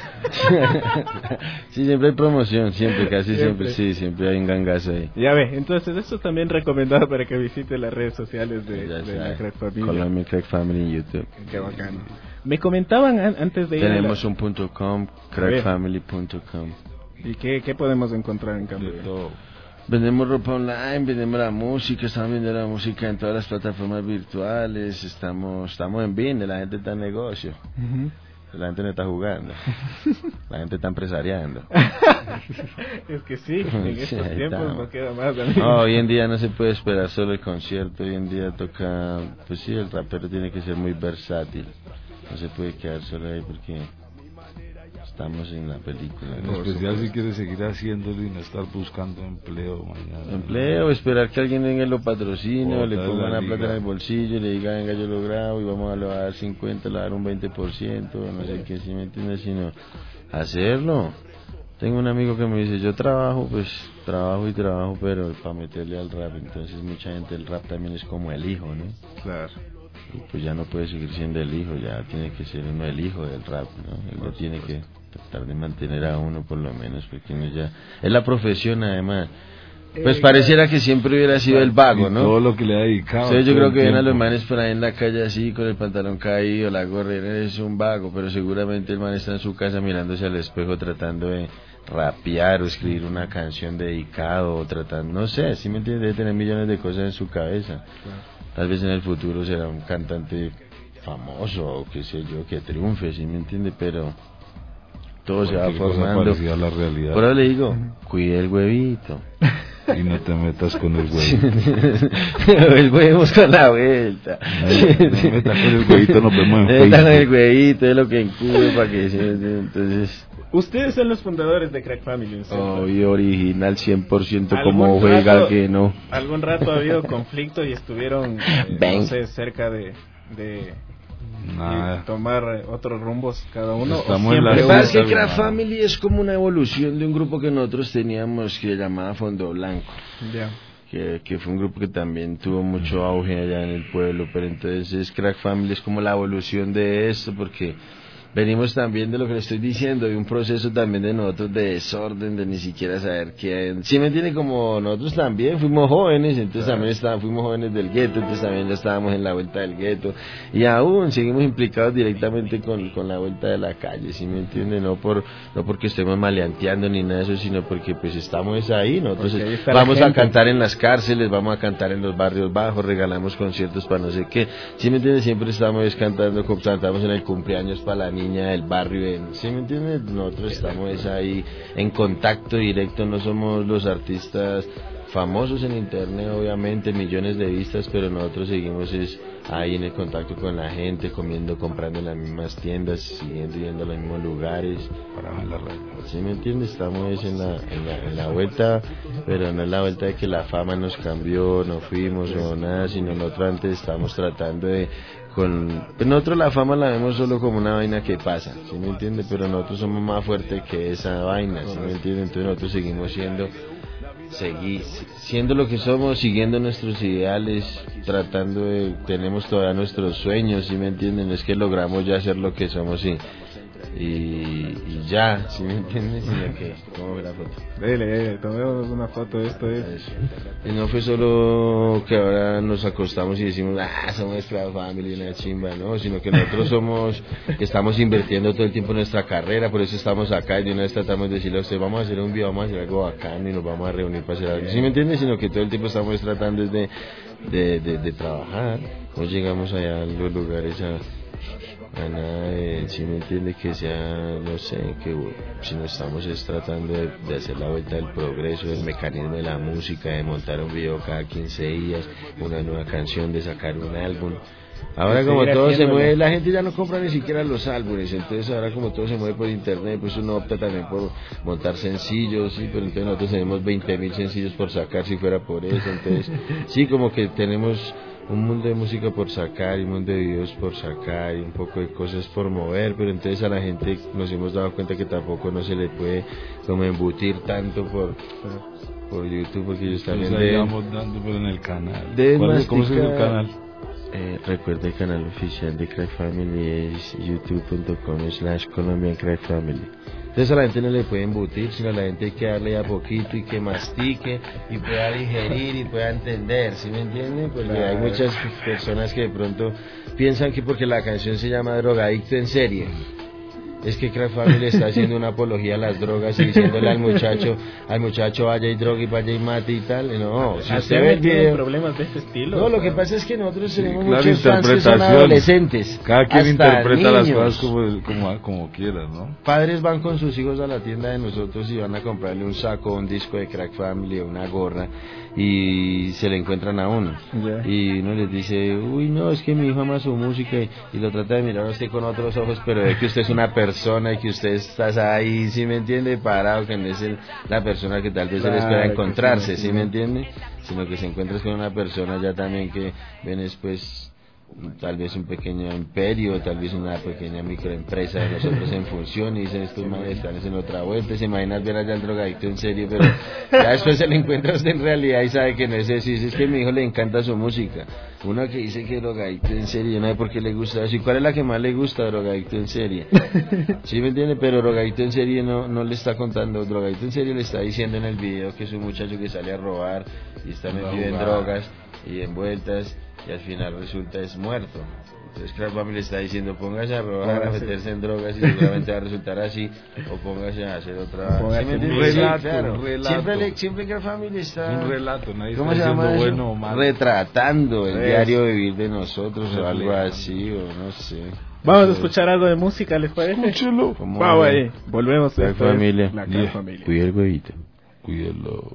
Sí, siempre hay promoción, siempre, casi siempre, siempre sí, siempre hay un gangazo ahí. Ya ve, entonces esto también recomendado para que visite las redes sociales de, de la Crack Family. Colombia Crack Family en YouTube. Qué bacano. Me comentaban an antes de ir tenemos la... un punto com, crack family punto com. ¿Y qué, qué podemos encontrar en cambio? De todo. Vendemos ropa online, vendemos la música, estamos vendiendo la música en todas las plataformas virtuales, estamos estamos en Vine, la gente está en negocio. Uh-huh. La gente no está jugando, la gente está empresariando. Es que sí, en estos sí, tiempos estamos. No queda más. No, hoy en día no se puede esperar solo el concierto, hoy en día toca, pues sí, el rapero tiene que ser muy versátil, no se puede quedar solo ahí porque estamos en la película. En especial si quieres seguir haciéndolo y no estar buscando empleo mañana. Empleo, esperar que alguien venga y lo patrocine o le ponga una plata en el bolsillo y le diga, venga, yo lo grabo y vamos a lo dar cincuenta, le dar un veinte por ciento, no sé qué, si me entiendes, sino hacerlo. Tengo un amigo que me dice, yo trabajo, pues trabajo y trabajo, pero para meterle al rap, entonces mucha gente, el rap también es como el hijo, ¿no? Claro. Y pues ya no puede seguir siendo el hijo, ya tiene que ser uno el hijo del rap, ¿no? Él lo tiene que tratar de mantener a uno por lo menos, porque uno ya es la profesión además. Pues pareciera que siempre hubiera sido el vago, ¿no? Todo lo que le ha dedicado. O sea, yo creo que ven a los manes por ahí en la calle así, con el pantalón caído, la gorrera, es un vago, pero seguramente el man está en su casa mirándose al espejo tratando de rapear o escribir una canción dedicado, o tratando, no sé, ¿sí me entiendes? Debe tener millones de cosas en su cabeza. Tal vez en el futuro será un cantante famoso, o qué sé yo, que triunfe, ¿sí me entiende? Pero todo se va formando. A la realidad. Por eso le digo, cuide el huevito. Y no te metas con el huevito. El huevos con la vuelta. No, no metas con el huevito, nos vemos en Facebook. Metan el huevito, es lo que encubre para que se... Entonces... Ustedes son los fundadores de Crack Family. Hoy oh, original cien por ciento como juega que no. Algún rato ha habido conflicto y estuvieron, eh, no sé, cerca de... de... Nada. tomar otros rumbos cada uno. Estamos en la Lo que pasa es que Crack Family es como una evolución de un grupo que nosotros teníamos que llamaba Fondo Blanco. Yeah. Que, que fue un grupo que también tuvo mucho auge allá en el pueblo, pero entonces Crack Family es como la evolución de esto, porque venimos también de lo que le estoy diciendo, de un proceso también de nosotros de desorden, de ni siquiera saber qué. Sí me entiende, como nosotros también fuimos jóvenes, entonces claro. también estábamos, fuimos jóvenes del gueto, entonces también ya estábamos en la vuelta del gueto, y aún seguimos implicados directamente con, con la vuelta de la calle, ¿sí me entiende? No por no porque estemos maleanteando ni nada de eso, sino porque pues estamos ahí, nosotros okay, vamos a cantar en las cárceles, vamos a cantar en los barrios bajos, regalamos conciertos para no sé qué, ¿sí me entiende? Siempre estamos cantando, cantamos en el cumpleaños para la niña del barrio, en, ¿sí me entiendes? Nosotros estamos ahí en contacto directo, no somos los artistas famosos en internet, obviamente, millones de vistas, pero nosotros seguimos es ahí en el contacto con la gente, comiendo, comprando en las mismas tiendas, siguiendo yendo a los mismos lugares. ¿Sí me entiendes? Estamos en la, en la, en la vuelta, pero no es la vuelta de que la fama nos cambió, no fuimos o nada, sino nosotros antes estamos tratando de con nosotros la fama la vemos solo como una vaina que pasa, ¿sí me entiende? Pero nosotros somos más fuertes que esa vaina, ¿sí me entiende? Entonces nosotros seguimos siendo seguir siendo lo que somos, siguiendo nuestros ideales, tratando de, tenemos todavía nuestros sueños, ¿sí me entienden? No es que logramos ya ser lo que somos y, y, y ya, ¿sí me entienden? Sino que, ¿cómo ve la foto? Dele, dele, tomemos una foto, esto es. Y no fue solo que ahora nos acostamos y decimos, ah, somos Crack Family, una chimba, no, sino que nosotros somos, que estamos invirtiendo todo el tiempo en nuestra carrera, por eso estamos acá y de una vez tratamos de decirle a usted, vamos a hacer un video, vamos a hacer algo bacano y nos vamos a reunir para hacer algo, ¿sí me entiende? Sino que todo el tiempo estamos tratando de, de, de, de trabajar, no llegamos allá a los lugares a... a nada de, si me entiende, que sea, no sé, que si no estamos es tratando de, de hacer la vuelta del progreso, del mecanismo de la música, de montar un video cada quince días, una nueva canción, de sacar un álbum. Ahora como todo se mueve, la gente ya no compra ni siquiera los álbumes, entonces ahora como todo se mueve por internet, pues uno opta también por montar sencillos, sí, pero entonces nosotros tenemos veinte mil sencillos por sacar si fuera por eso, entonces sí, como que tenemos un mundo de música por sacar y un mundo de videos por sacar y un poco de cosas por mover, pero entonces a la gente nos hemos dado cuenta que tampoco no se le puede como embutir tanto por por YouTube, porque ellos también pues deben, vamos dando pero en el canal. ¿Cuál, ¿Cómo se llama el canal? Eh, recuerda, el canal oficial de Crack Family es youtube punto com slash Colombian Crack Family. Entonces a la gente no le puede embutir, sino a la gente hay que darle a poquito y que mastique y pueda digerir y pueda entender, ¿sí me entienden? Porque claro, hay muchas personas que de pronto piensan que porque la canción se llama Drogadicto en Serie, es que Crack Family está haciendo una apología a las drogas y diciéndole al muchacho, al muchacho vaya y droga y vaya y mate y tal. No, si usted ve el video, problemas de este estilo. No, lo que pasa es que nosotros tenemos sí, claro, muchos fans que son adolescentes. Cada quien interpreta niños. Las cosas como, como, como quiera, ¿no? Padres van con sus hijos a la tienda de nosotros y van a comprarle un saco, un disco de Crack Family, una gorra, y se le encuentran a uno. Yeah. Y uno les dice, uy, no, es que mi hijo ama su música, y, y lo trata de mirar a usted con otros ojos, pero ve que usted es una persona y que usted está ahí, ¿sí me entiende? Parado, que no es el, la persona que tal vez claro, se le espera encontrarse, ¿sí, sí me entiende? Sino que se encuentra con una persona ya también que ven después tal vez un pequeño imperio, tal vez una pequeña microempresa de nosotros en función, y dicen, estos manes están en otra vuelta, se imaginan ver allá al drogadicto en serio, pero ya después se le encuentra usted en realidad y sabe que no es eso, y dice, es que a mi hijo le encanta su música. Uno que dice que drogadicto en serie, yo no sé por qué le gusta eso, y cuál es la que más le gusta, drogadicto en serie. ¿Sí me entiende? Pero drogadicto en serie no, no le está contando, drogadicto en serie le está diciendo en el video que es un muchacho que sale a robar y está metido en drogas y en vueltas, y al final resulta es muerto. Entonces Crack Family le está diciendo, póngase a robar, a meterse en drogas y seguramente va a resultar así, o póngase a hacer otra... ¿Sí me un relato, sí, claro. un relato. Siempre, le, siempre Crack Family está... Un relato, nadie ¿cómo está se llama diciendo eso? Bueno o malo. Retratando el es. diario vivir de nosotros o algo así, o no sé. Vamos a escuchar algo de música, ¿les parece? Escúchelo. Vamos ahí, volvemos. Crack Familia. La Crack Familia. Cuida el huevito. Cuídelo.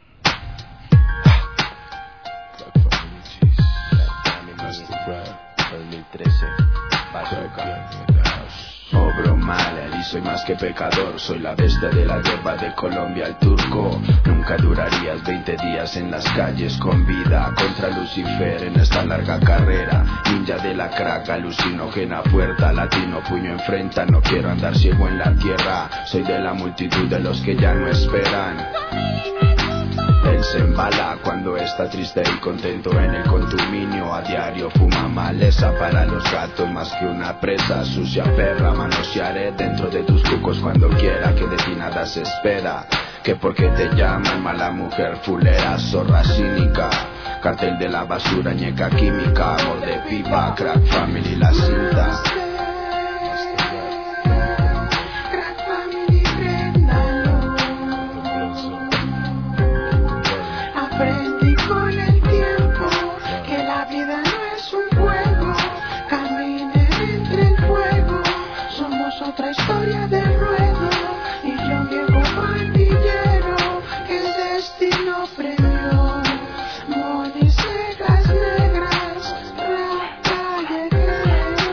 dos mil trece Bazooka. Obro mal, y soy más que pecador. Soy la bestia de la guerra de Colombia, el turco. Nunca durarías veinte días en las calles con vida contra Lucifer en esta larga carrera. Ninja de la crack, alucinógena puerta, latino puño enfrenta. No quiero andar ciego en la tierra. Soy de la multitud de los que ya no esperan. Él se embala cuando está triste y contento en el condominio. A diario fuma maleza para los gatos más que una presa. Sucia perra, manosearé dentro de tus cucos cuando quiera, que de ti nada se espera. Que porque te llaman mala mujer, fulera, zorra cínica. Cartel de la basura, ñeca química, amor de pipa, Crack Family la cinta. Otra historia de ruedo y yo viejo pandillero que el destino premió. Monis negras, negras, callejeros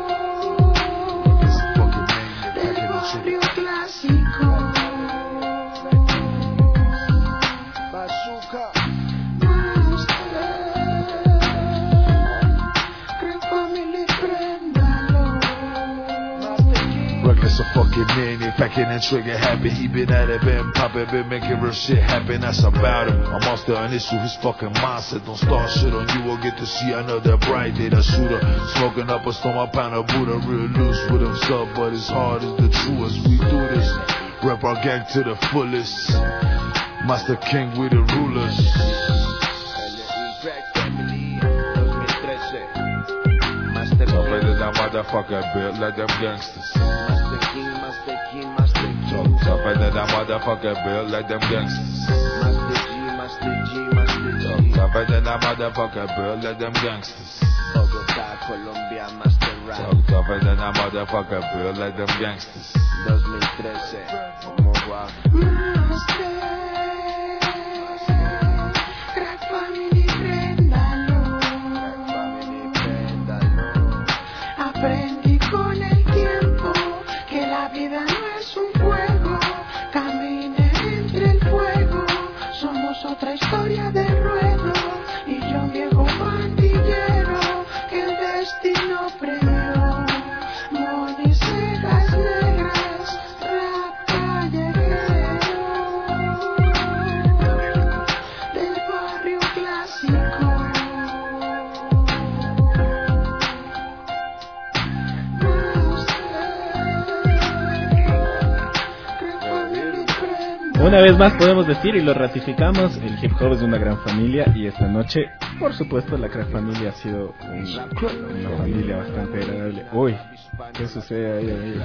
del barrio clásico. Bazooka. Crack Family, préndalo. a fucking maniac, packing and trigger happy. He been at it, been poppin', been making real shit happen. That's about him. I'm monster an issue, his fucking mindset. Don't start shit on you or get to see another bright day. That shooter smoking up a storm, I pound a Buddha, real loose with himself, but his heart is the truest. We do this, rep our gang to the fullest. Master King with the rulers. Top of that motherfucker built like them gangsters. Master King, Master King, Master King. Top of that motherfucker built like them gangsters. Master G, Master G, Master G. Top of that motherfucker built like them gangsters. Bogotá, Colombia, Master Rap. Top of that motherfucker built like them gangsters. twenty thirteen, como va. Master, Crack Family, préndalo. Aprendí con el tiempo que la vida no es un juego. Camine entre el fuego. Somos otra historia de ruedo. Y yo un viejo pandillero que el destino premió. Moni, cejas negras, rap callejero. Del barrio clásico. Una vez más podemos decir y lo ratificamos, el hip hop es una gran familia y esta noche, por supuesto, la Crack Familia ha sido un, una familia bastante agradable. Uy, ¿qué sucede ahí, amigo?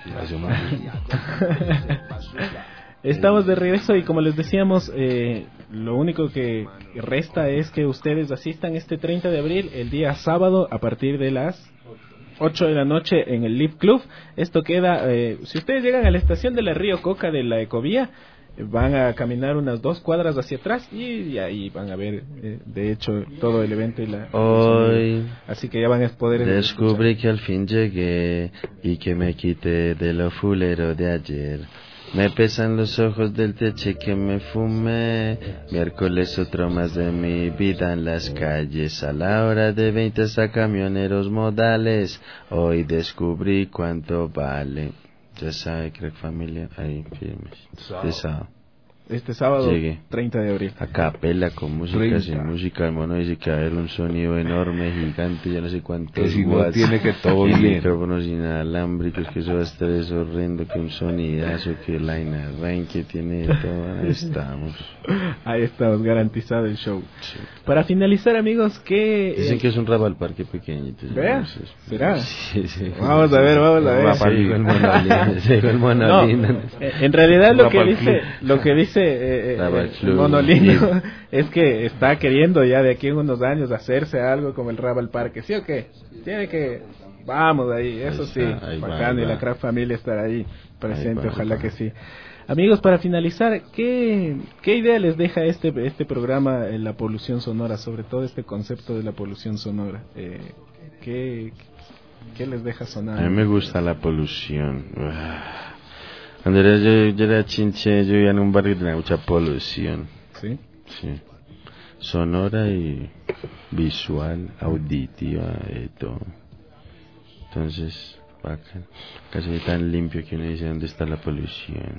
Estamos de regreso y como les decíamos, eh, lo único que resta es que ustedes asistan este treinta de abril, el día sábado, a partir de las ocho de la noche en el Live Club. Esto queda, eh, si ustedes llegan a la estación de la Río Coca de la Ecovía, van a caminar unas dos cuadras hacia atrás y, y ahí van a ver, eh, de hecho, todo el evento y la... Hoy así que ya van a poder... descubrí que al fin llegué y que me quité de lo fulero de ayer. Me pesan los ojos del teche que me fumé. Miércoles otro más de mi vida en las calles. A la hora de veinte a camioneros modales. Hoy descubrí cuánto vale. Ya sabe, Crack Familia, ahí firmes. Este sábado. Este sábado, llegué. treinta de abril. A capela, con música, treinta. sin música. El mono dice que va a haber un sonido enorme, gigante, yo no sé cuántos Que si no watts. tiene que todo y bien. micrófonos inalámbricos, que eso va a estar eso horrendo, que un sonidazo, que line rain, que tiene de todo. Ahí estamos. Ahí estamos, garantizado el show. Sí. Para finalizar, amigos, ¿qué...? Dicen eh, que es un rap al parque pequeñito. ¿Vea? Entonces, ¿Será? Sí, sí. Vamos a ver, vamos a ver. Se dijo el monolino. Se dijo el monolino. No, en realidad lo Rap que al dice, club. lo que dice eh, eh, Rap al club. Monolino es que está queriendo ya de aquí en unos años hacerse algo como el rap al parque, ¿sí o qué? Tiene que... Vamos ahí, eso sí, ahí va, bacán, ahí y va. la Crack Familia estará ahí presente, Ahí va, ojalá ahí va. que sí. Amigos, para finalizar, ¿qué, qué idea les deja este este programa en la polución sonora, sobre todo este concepto de la polución sonora? Eh, ¿qué, ¿Qué les deja sonar? A mí me gusta la polución. Uah. Cuando era yo, yo era chinche, yo vivía en un barrio que tenía mucha polución. ¿Sí? Sí. Sonora y visual, auditiva, y todo. Entonces, bacán. Casi tan limpio que uno dice, ¿dónde está la polución?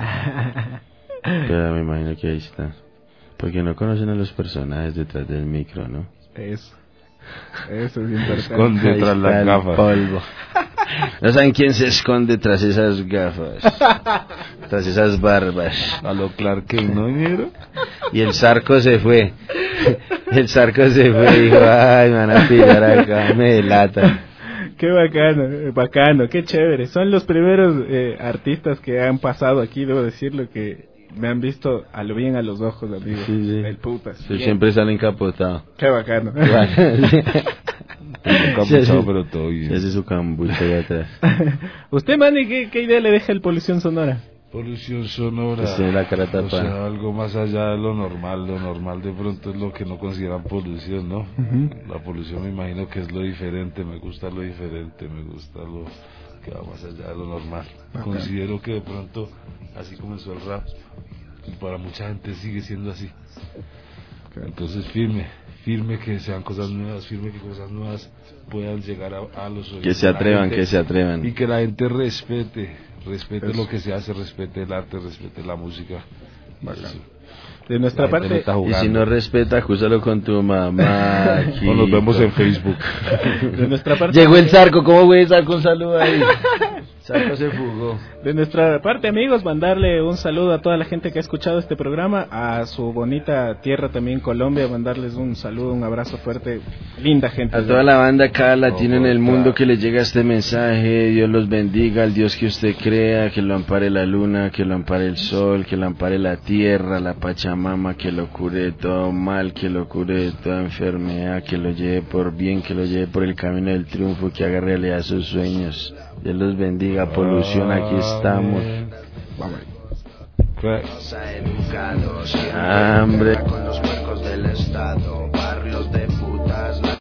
Pero me imagino que ahí está. Porque no conocen a los personajes detrás del micro, ¿no? Eso. Eso es importante. Esconde tras las gafas. Polvo. No saben quién se esconde tras esas gafas. Tras esas barbas. A lo Clark Kent, ¿no, ñero? Y el Zarco se fue. El Zarco se fue y dijo, ay, me van a pillar acá, me delata. Qué bacano, eh, bacano, qué chévere. Son los primeros eh, artistas que han pasado aquí, debo decirlo, que me han visto a lo bien a los ojos, amigo. Sí, sí. El putas. Sí, siempre sale encapotado. Qué bacano. Encapuchado, pero todo bien. Se hace su cambucha ahí atrás. Usted, Manny, ¿qué, ¿qué idea le deja el Polución Sonora? Polución sonora. Sí, la cara O tapada. sea, algo más allá de lo normal. Lo normal de pronto es lo que no consideran polución, ¿no? Uh-huh. La polución me imagino que es lo diferente. Me gusta lo diferente, me gusta lo que va más allá de lo normal. Okay. Considero que de pronto así comenzó el rap y para mucha gente sigue siendo así. Okay. Entonces firme, firme que sean cosas nuevas, firme que cosas nuevas puedan llegar a, a los oídos. Que se atrevan, que se atrevan. Y que la gente respete, respete Pues, lo que se hace, respete el arte, respete la música. De nuestra La gente parte, no está Y jugando. si no respeta, acúsalo con tu mamá. O nos vemos en Facebook. de nuestra parte, Llegó el Zarco, ¿cómo güey? Zarco, un saludo ahí. Zarco se fugó. de nuestra parte, amigos, mandarle un saludo a toda la gente que ha escuchado este programa, a su bonita tierra también, Colombia, mandarles un saludo, un abrazo fuerte, linda gente. A toda la banda cada latino en el mundo que les llega este mensaje, Dios los bendiga, al Dios que usted crea, que lo ampare la luna, que lo ampare el sol, que lo ampare la tierra, la Pachamama, que lo cure de todo mal, que lo cure de toda enfermedad, que lo lleve por bien, que lo lleve por el camino del triunfo, que haga realidad sus sueños. Dios los bendiga, Polución, aquí estamos. Educados, Hambre. con los huecos del Estado, barrios de